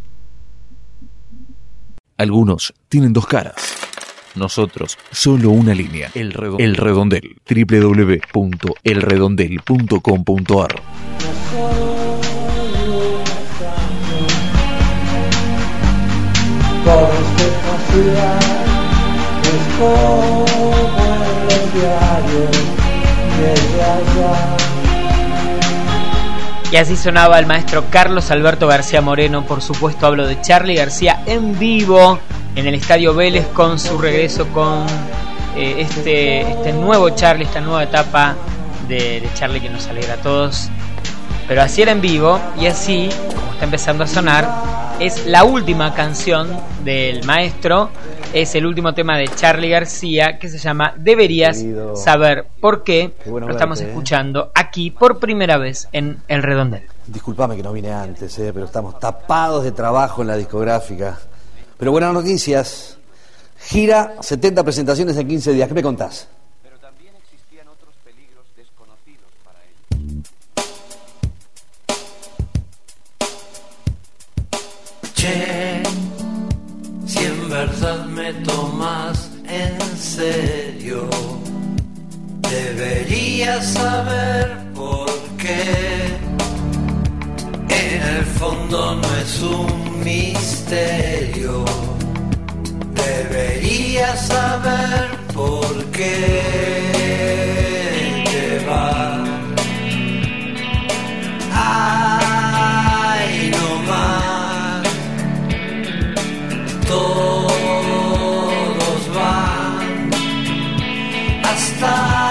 Algunos tienen dos caras. Nosotros, solo una línea. El Redondel. El Redondel. doble u doble u doble u punto el redondel punto com punto a r. Por expectativa es como en los diarios desde allá. Y así sonaba el maestro Carlos Alberto García Moreno. Por supuesto hablo de Charly García en vivo en el Estadio Vélez, con su regreso con eh, este, este nuevo Charly, esta nueva etapa de, de Charly que nos alegra a todos. Pero así era en vivo, y así, como está empezando a sonar, es la última canción del maestro, es el último tema de Charly García, que se llama Deberías Querido. Saber Por Qué. Qué bueno, lo estamos verte, escuchando ¿eh? Aquí por primera vez en El Redondel. Disculpame que no vine antes, ¿eh? Pero estamos tapados de trabajo en la discográfica. Pero buenas noticias. Gira setenta presentaciones en quince días. ¿Qué me contás? existían otros peligros desconocidos para ellos. Che, si en verdad me tomas en serio, deberías saber por qué. En el fondo no es un misterio. Deberías saber por qué te vas. Ay, no más. Todos van hasta.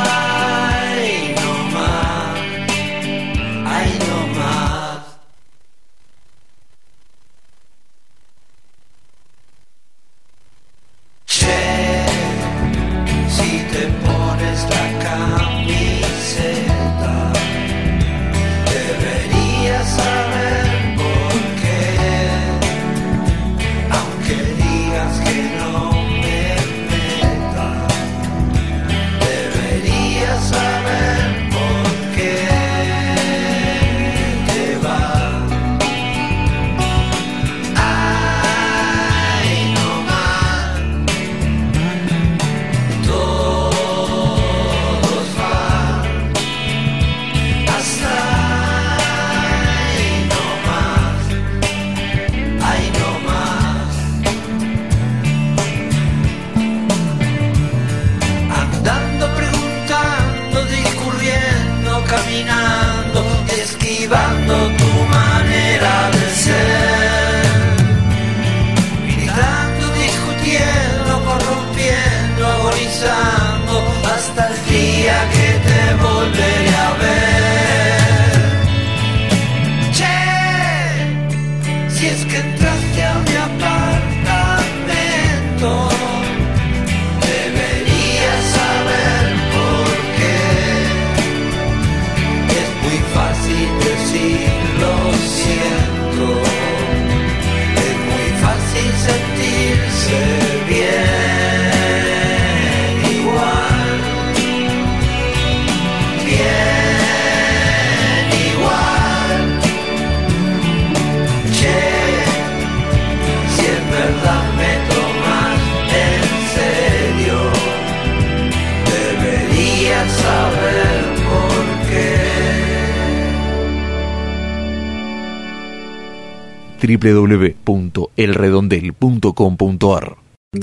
doble u doble u doble u punto el redondel punto com punto a r.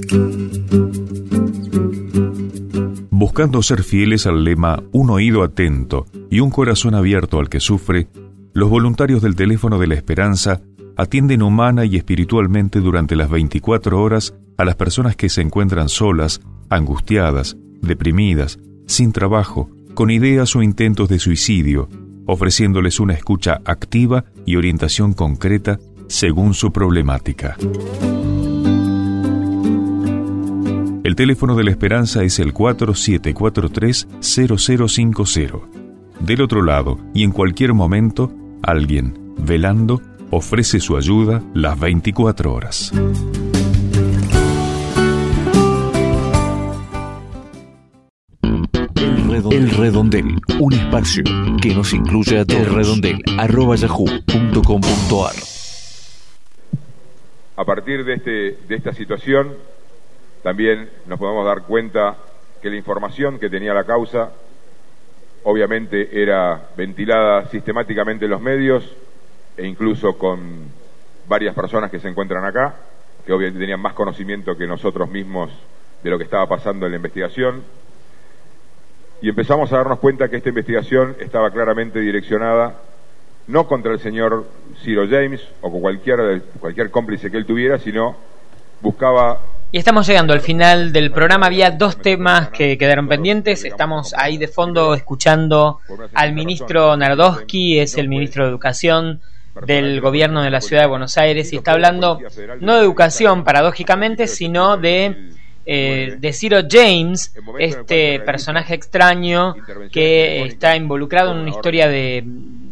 Buscando ser fieles al lema "un oído atento y un corazón abierto al que sufre", los voluntarios del Teléfono de la Esperanza atienden humana y espiritualmente durante las veinticuatro horas a las personas que se encuentran solas, angustiadas, deprimidas, sin trabajo, con ideas o intentos de suicidio, ofreciéndoles una escucha activa y orientación concreta según su problemática. El teléfono de la Esperanza es el cuatro siete cuatro tres cero cero cinco cero. Del otro lado, y en cualquier momento, alguien, velando, ofrece su ayuda las veinticuatro horas. El Redondel, un espacio que nos incluye a todos. El redondel arroba yahoo punto com punto a r. A partir de, este, de esta situación, también nos podemos dar cuenta que la información que tenía la causa, obviamente era ventilada sistemáticamente en los medios, e incluso con varias personas que se encuentran acá, que obviamente tenían más conocimiento que nosotros mismos de lo que estaba pasando en la investigación. Y empezamos a darnos cuenta que esta investigación estaba claramente direccionada no contra el señor Ciro James o con cualquier, cualquier cómplice que él tuviera, sino buscaba... Y estamos llegando al final del programa. Había dos temas que quedaron pendientes. Estamos ahí de fondo escuchando al ministro Nardowski, es el ministro de Educación del gobierno de la ciudad de Buenos Aires, y está hablando no de educación, paradójicamente, sino de... Eh, de Ciro James, este personaje extraño que está involucrado en una historia de,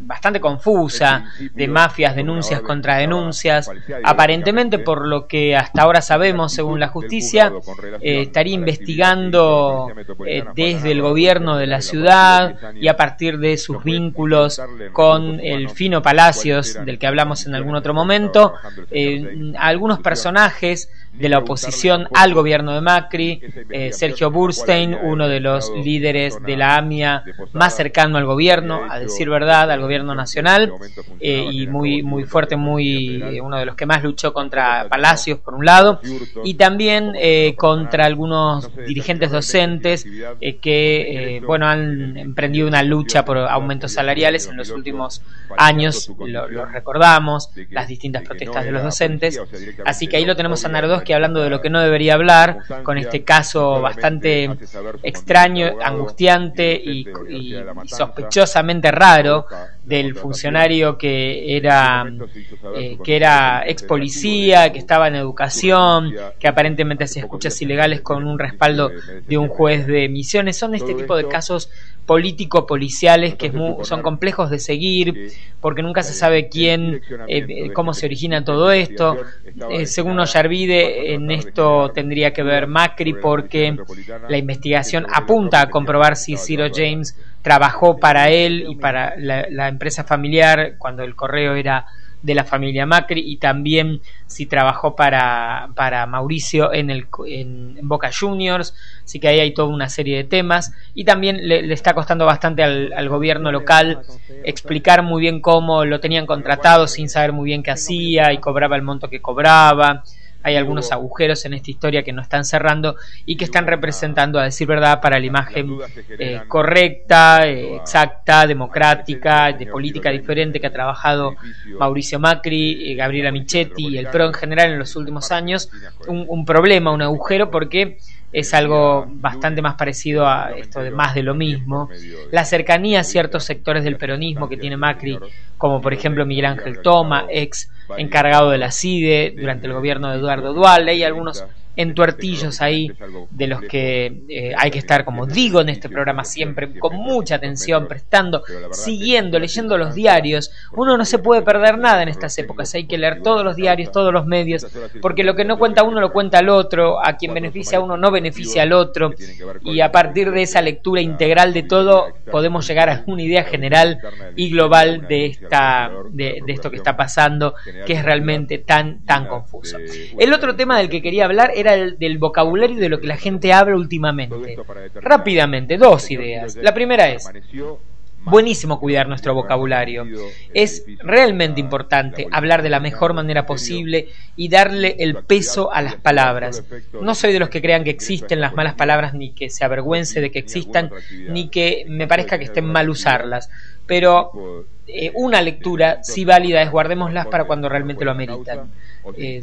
bastante confusa, de mafias, denuncias contra denuncias. Aparentemente, por lo que hasta ahora sabemos, según la justicia, eh, estaría investigando eh, desde el gobierno de la ciudad y a partir de sus vínculos con el Fino Palacios, del que hablamos en algún otro momento, eh, algunos personajes de la oposición al gobierno de Macri, eh, Sergio Burstein, uno de los líderes de la AMIA más cercano al gobierno, a decir verdad, al gobierno nacional, eh, y muy muy fuerte, muy eh, uno de los que más luchó contra Palacios, por un lado, y también eh, contra algunos dirigentes docentes eh, que eh, bueno han emprendido una lucha por aumentos salariales en los últimos años, lo, lo recordamos, las distintas protestas de los docentes. Así que ahí lo tenemos a Nardowski hablando de lo que no debería hablar, con este caso bastante extraño, angustiante y, y, y sospechosamente raro del funcionario que era eh, que era ex policía, que estaba en educación, que aparentemente hacía escuchas ilegales con un respaldo de un juez de Misiones. Son este tipo de casos político-policiales que es muy, son complejos de seguir, porque nunca se sabe quién, eh, cómo se origina todo esto. Eh, según Ollarvide, en esto tendría que ver Macri, porque la investigación apunta a comprobar si Ciro James trabajó para él y para la, la empresa familiar cuando el correo era de la familia Macri, y también si trabajó para, para Mauricio en, el, en, en Boca Juniors. Así que ahí hay toda una serie de temas, y también le, le está costando bastante al, al gobierno local explicar muy bien cómo lo tenían contratado sin saber muy bien qué hacía y cobraba el monto que cobraba. Hay algunos agujeros en esta historia que no están cerrando y que están representando, a decir verdad, para la imagen eh, correcta, eh, exacta, democrática, de política diferente que ha trabajado Mauricio Macri, eh, Gabriela Michetti y el P R O en general en los últimos años, un, un problema, un agujero, porque es algo bastante más parecido a esto de más de lo mismo. La cercanía a ciertos sectores del peronismo que tiene Macri, como por ejemplo Miguel Ángel Toma, ex encargado de la CIDE durante el gobierno de Eduardo Duhalde, y algunos entuertillos ahí de los que eh, hay que estar, como digo en este programa siempre, con mucha atención, prestando, siguiendo, leyendo los diarios. Uno no se puede perder nada en estas épocas, hay que leer todos los diarios, todos los medios, porque lo que no cuenta uno lo cuenta el otro, a quien beneficia a uno no beneficia al otro, y a partir de esa lectura integral de todo podemos llegar a una idea general y global de esta de, de esto que está pasando, que es realmente tan tan confuso. El otro tema del que quería hablar era el del vocabulario, de lo que la gente habla últimamente. Rápidamente, dos ideas. La primera es: buenísimo cuidar nuestro vocabulario. Es realmente importante hablar de la mejor manera posible y darle el peso a las palabras. No soy de los que crean que existen las malas palabras, ni que se avergüence de que existan, ni que me parezca que estén mal usarlas. Pero eh, una lectura, si válida, es guardémoslas para cuando realmente lo ameritan. Eh,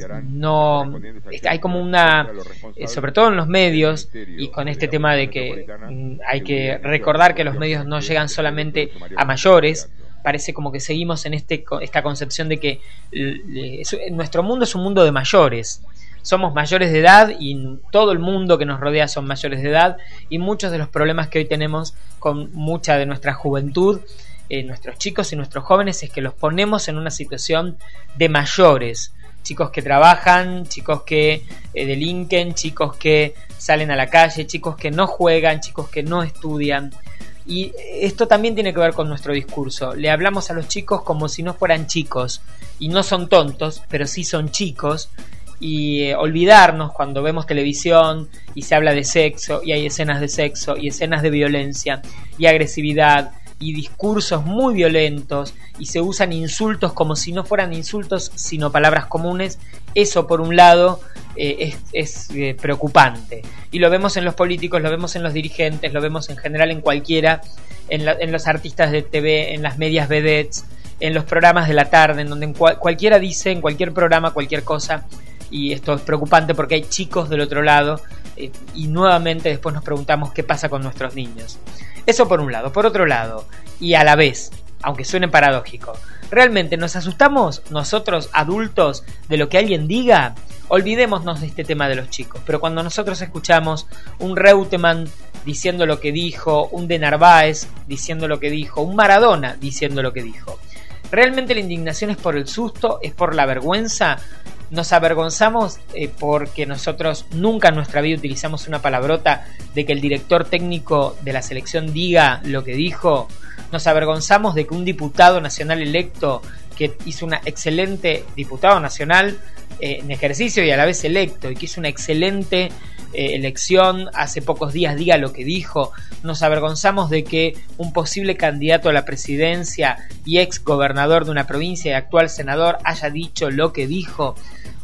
no hay como una eh, sobre todo en los medios, y con este tema de que mm, hay que recordar que los medios no llegan solamente a mayores. Parece como que seguimos en este esta concepción de que eh, nuestro mundo es un mundo de mayores. Somos mayores de edad y todo el mundo que nos rodea son mayores de edad, y muchos de los problemas que hoy tenemos con mucha de nuestra juventud, eh, nuestros chicos y nuestros jóvenes, es que los ponemos en una situación de mayores. Chicos que trabajan, chicos que eh, delinquen, chicos que salen a la calle, chicos que no juegan, chicos que no estudian. Y esto también tiene que ver con nuestro discurso. Le hablamos a los chicos como si no fueran chicos, y no son tontos, pero sí son chicos. Y eh, olvidarnos cuando vemos televisión y se habla de sexo, y hay escenas de sexo y escenas de violencia y agresividad y discursos muy violentos, y se usan insultos como si no fueran insultos sino palabras comunes. Eso por un lado eh, es, es eh, preocupante, y lo vemos en los políticos, lo vemos en los dirigentes, lo vemos en general en cualquiera, en, la, en los artistas de T V, en las medias vedettes, en los programas de la tarde, en donde en cual, cualquiera dice en cualquier programa cualquier cosa. Y esto es preocupante porque hay chicos del otro lado, eh, y nuevamente después nos preguntamos qué pasa con nuestros niños. Eso por un lado. Por otro lado, y a la vez, aunque suene paradójico, ¿realmente nos asustamos nosotros adultos de lo que alguien diga? Olvidémonos de este tema de los chicos, pero cuando nosotros escuchamos un Reutemann diciendo lo que dijo, un de Narváez diciendo lo que dijo, un Maradona diciendo lo que dijo, ¿Realmente la indignación es por el susto? ¿Es por la vergüenza? Nos avergonzamos eh, porque nosotros nunca en nuestra vida utilizamos una palabrota de que el director técnico de la selección diga lo que dijo. Nos avergonzamos de que un diputado nacional electo, que hizo una excelente diputado nacional eh, en ejercicio y a la vez electo, y que hizo una excelente eh, elección hace pocos días, diga lo que dijo. Nos avergonzamos de que un posible candidato a la presidencia y ex gobernador de una provincia y actual senador haya dicho lo que dijo.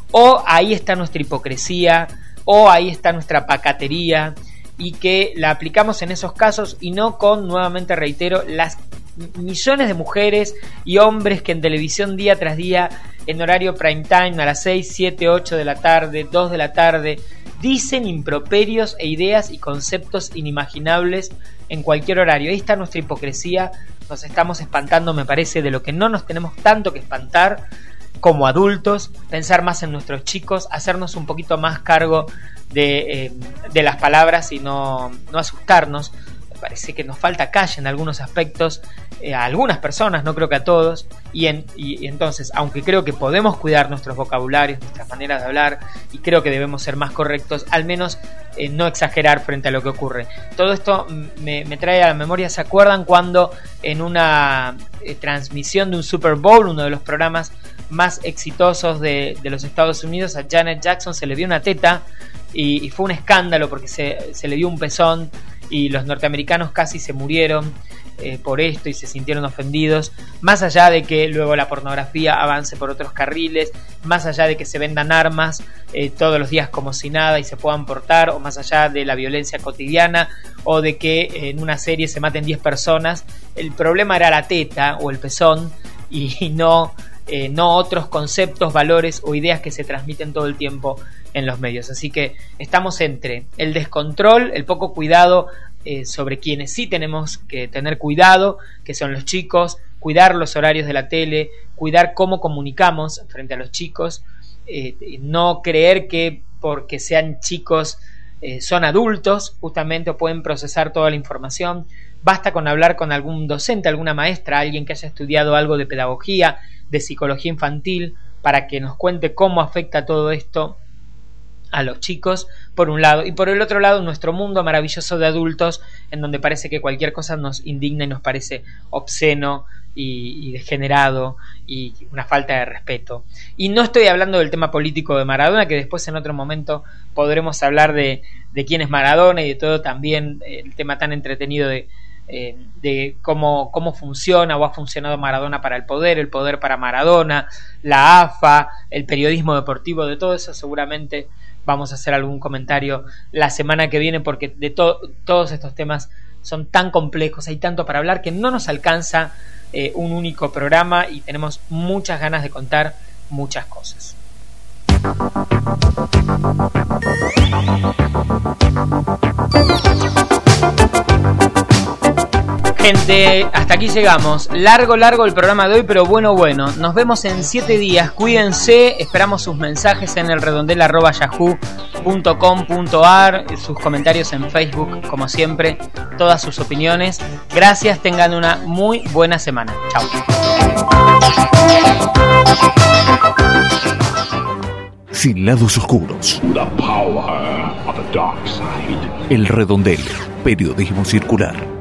O ahí está nuestra hipocresía, o ahí está nuestra pacatería, y que la aplicamos en esos casos y no con, nuevamente reitero, las millones de mujeres y hombres que en televisión día tras día, en horario prime time, a las seis, siete, ocho de la tarde, dos de la tarde, dicen improperios e ideas y conceptos inimaginables en cualquier horario. Ahí está nuestra hipocresía. Nos estamos espantando, me parece, de lo que no nos tenemos tanto que espantar como adultos, pensar más en nuestros chicos, hacernos un poquito más cargo de, eh, de las palabras y no, no asustarnos. Me parece que nos falta calle en algunos aspectos, eh, a algunas personas, no creo que a todos, y, en, y, y entonces, aunque creo que podemos cuidar nuestros vocabularios, nuestras maneras de hablar, y creo que debemos ser más correctos, al menos eh, no exagerar frente a lo que ocurre. Todo esto me, me trae a la memoria, ¿se acuerdan cuando en una eh, transmisión de un Super Bowl, uno de los programas más exitosos de, de los Estados Unidos, a Janet Jackson se le vio una teta y, y fue un escándalo porque se, se le vio un pezón y los norteamericanos casi se murieron eh, por esto y se sintieron ofendidos, más allá de que luego la pornografía avance por otros carriles, más allá de que se vendan armas eh, todos los días como si nada y se puedan portar, o más allá de la violencia cotidiana, o de que eh, en una serie se maten diez personas. El problema era la teta o el pezón y, y no... Eh, no otros conceptos, valores o ideas que se transmiten todo el tiempo en los medios. Así que estamos entre el descontrol, el poco cuidado eh, sobre quienes sí tenemos que tener cuidado, que son los chicos, cuidar los horarios de la tele, cuidar cómo comunicamos frente a los chicos, eh, no creer que porque sean chicos eh, son adultos, justamente, o pueden procesar toda la información. Basta con hablar con algún docente, alguna maestra, alguien que haya estudiado algo de pedagogía, de psicología infantil, para que nos cuente cómo afecta todo esto a los chicos, por un lado, y por el otro lado nuestro mundo maravilloso de adultos, en donde parece que cualquier cosa nos indigna y nos parece obsceno y, y degenerado y una falta de respeto. Y no estoy hablando del tema político de Maradona, que después en otro momento podremos hablar de, de quién es Maradona y de todo también el tema tan entretenido de Eh, de cómo, cómo funciona o ha funcionado Maradona para el poder, el poder para Maradona, la A F A, el periodismo deportivo. De todo eso seguramente vamos a hacer algún comentario la semana que viene, porque de to- todos estos temas son tan complejos, hay tanto para hablar que no nos alcanza eh, un único programa y tenemos muchas ganas de contar muchas cosas. Gente, hasta aquí llegamos. Largo, largo el programa de hoy, pero bueno, bueno. Nos vemos en siete días. Cuídense. Esperamos sus mensajes en el redondel arroba yahoo punto com punto ar, sus comentarios en Facebook, como siempre, todas sus opiniones. Gracias, tengan una muy buena semana. Chao. Sin lados oscuros. The power of the dark side. El Redondel, periodismo circular.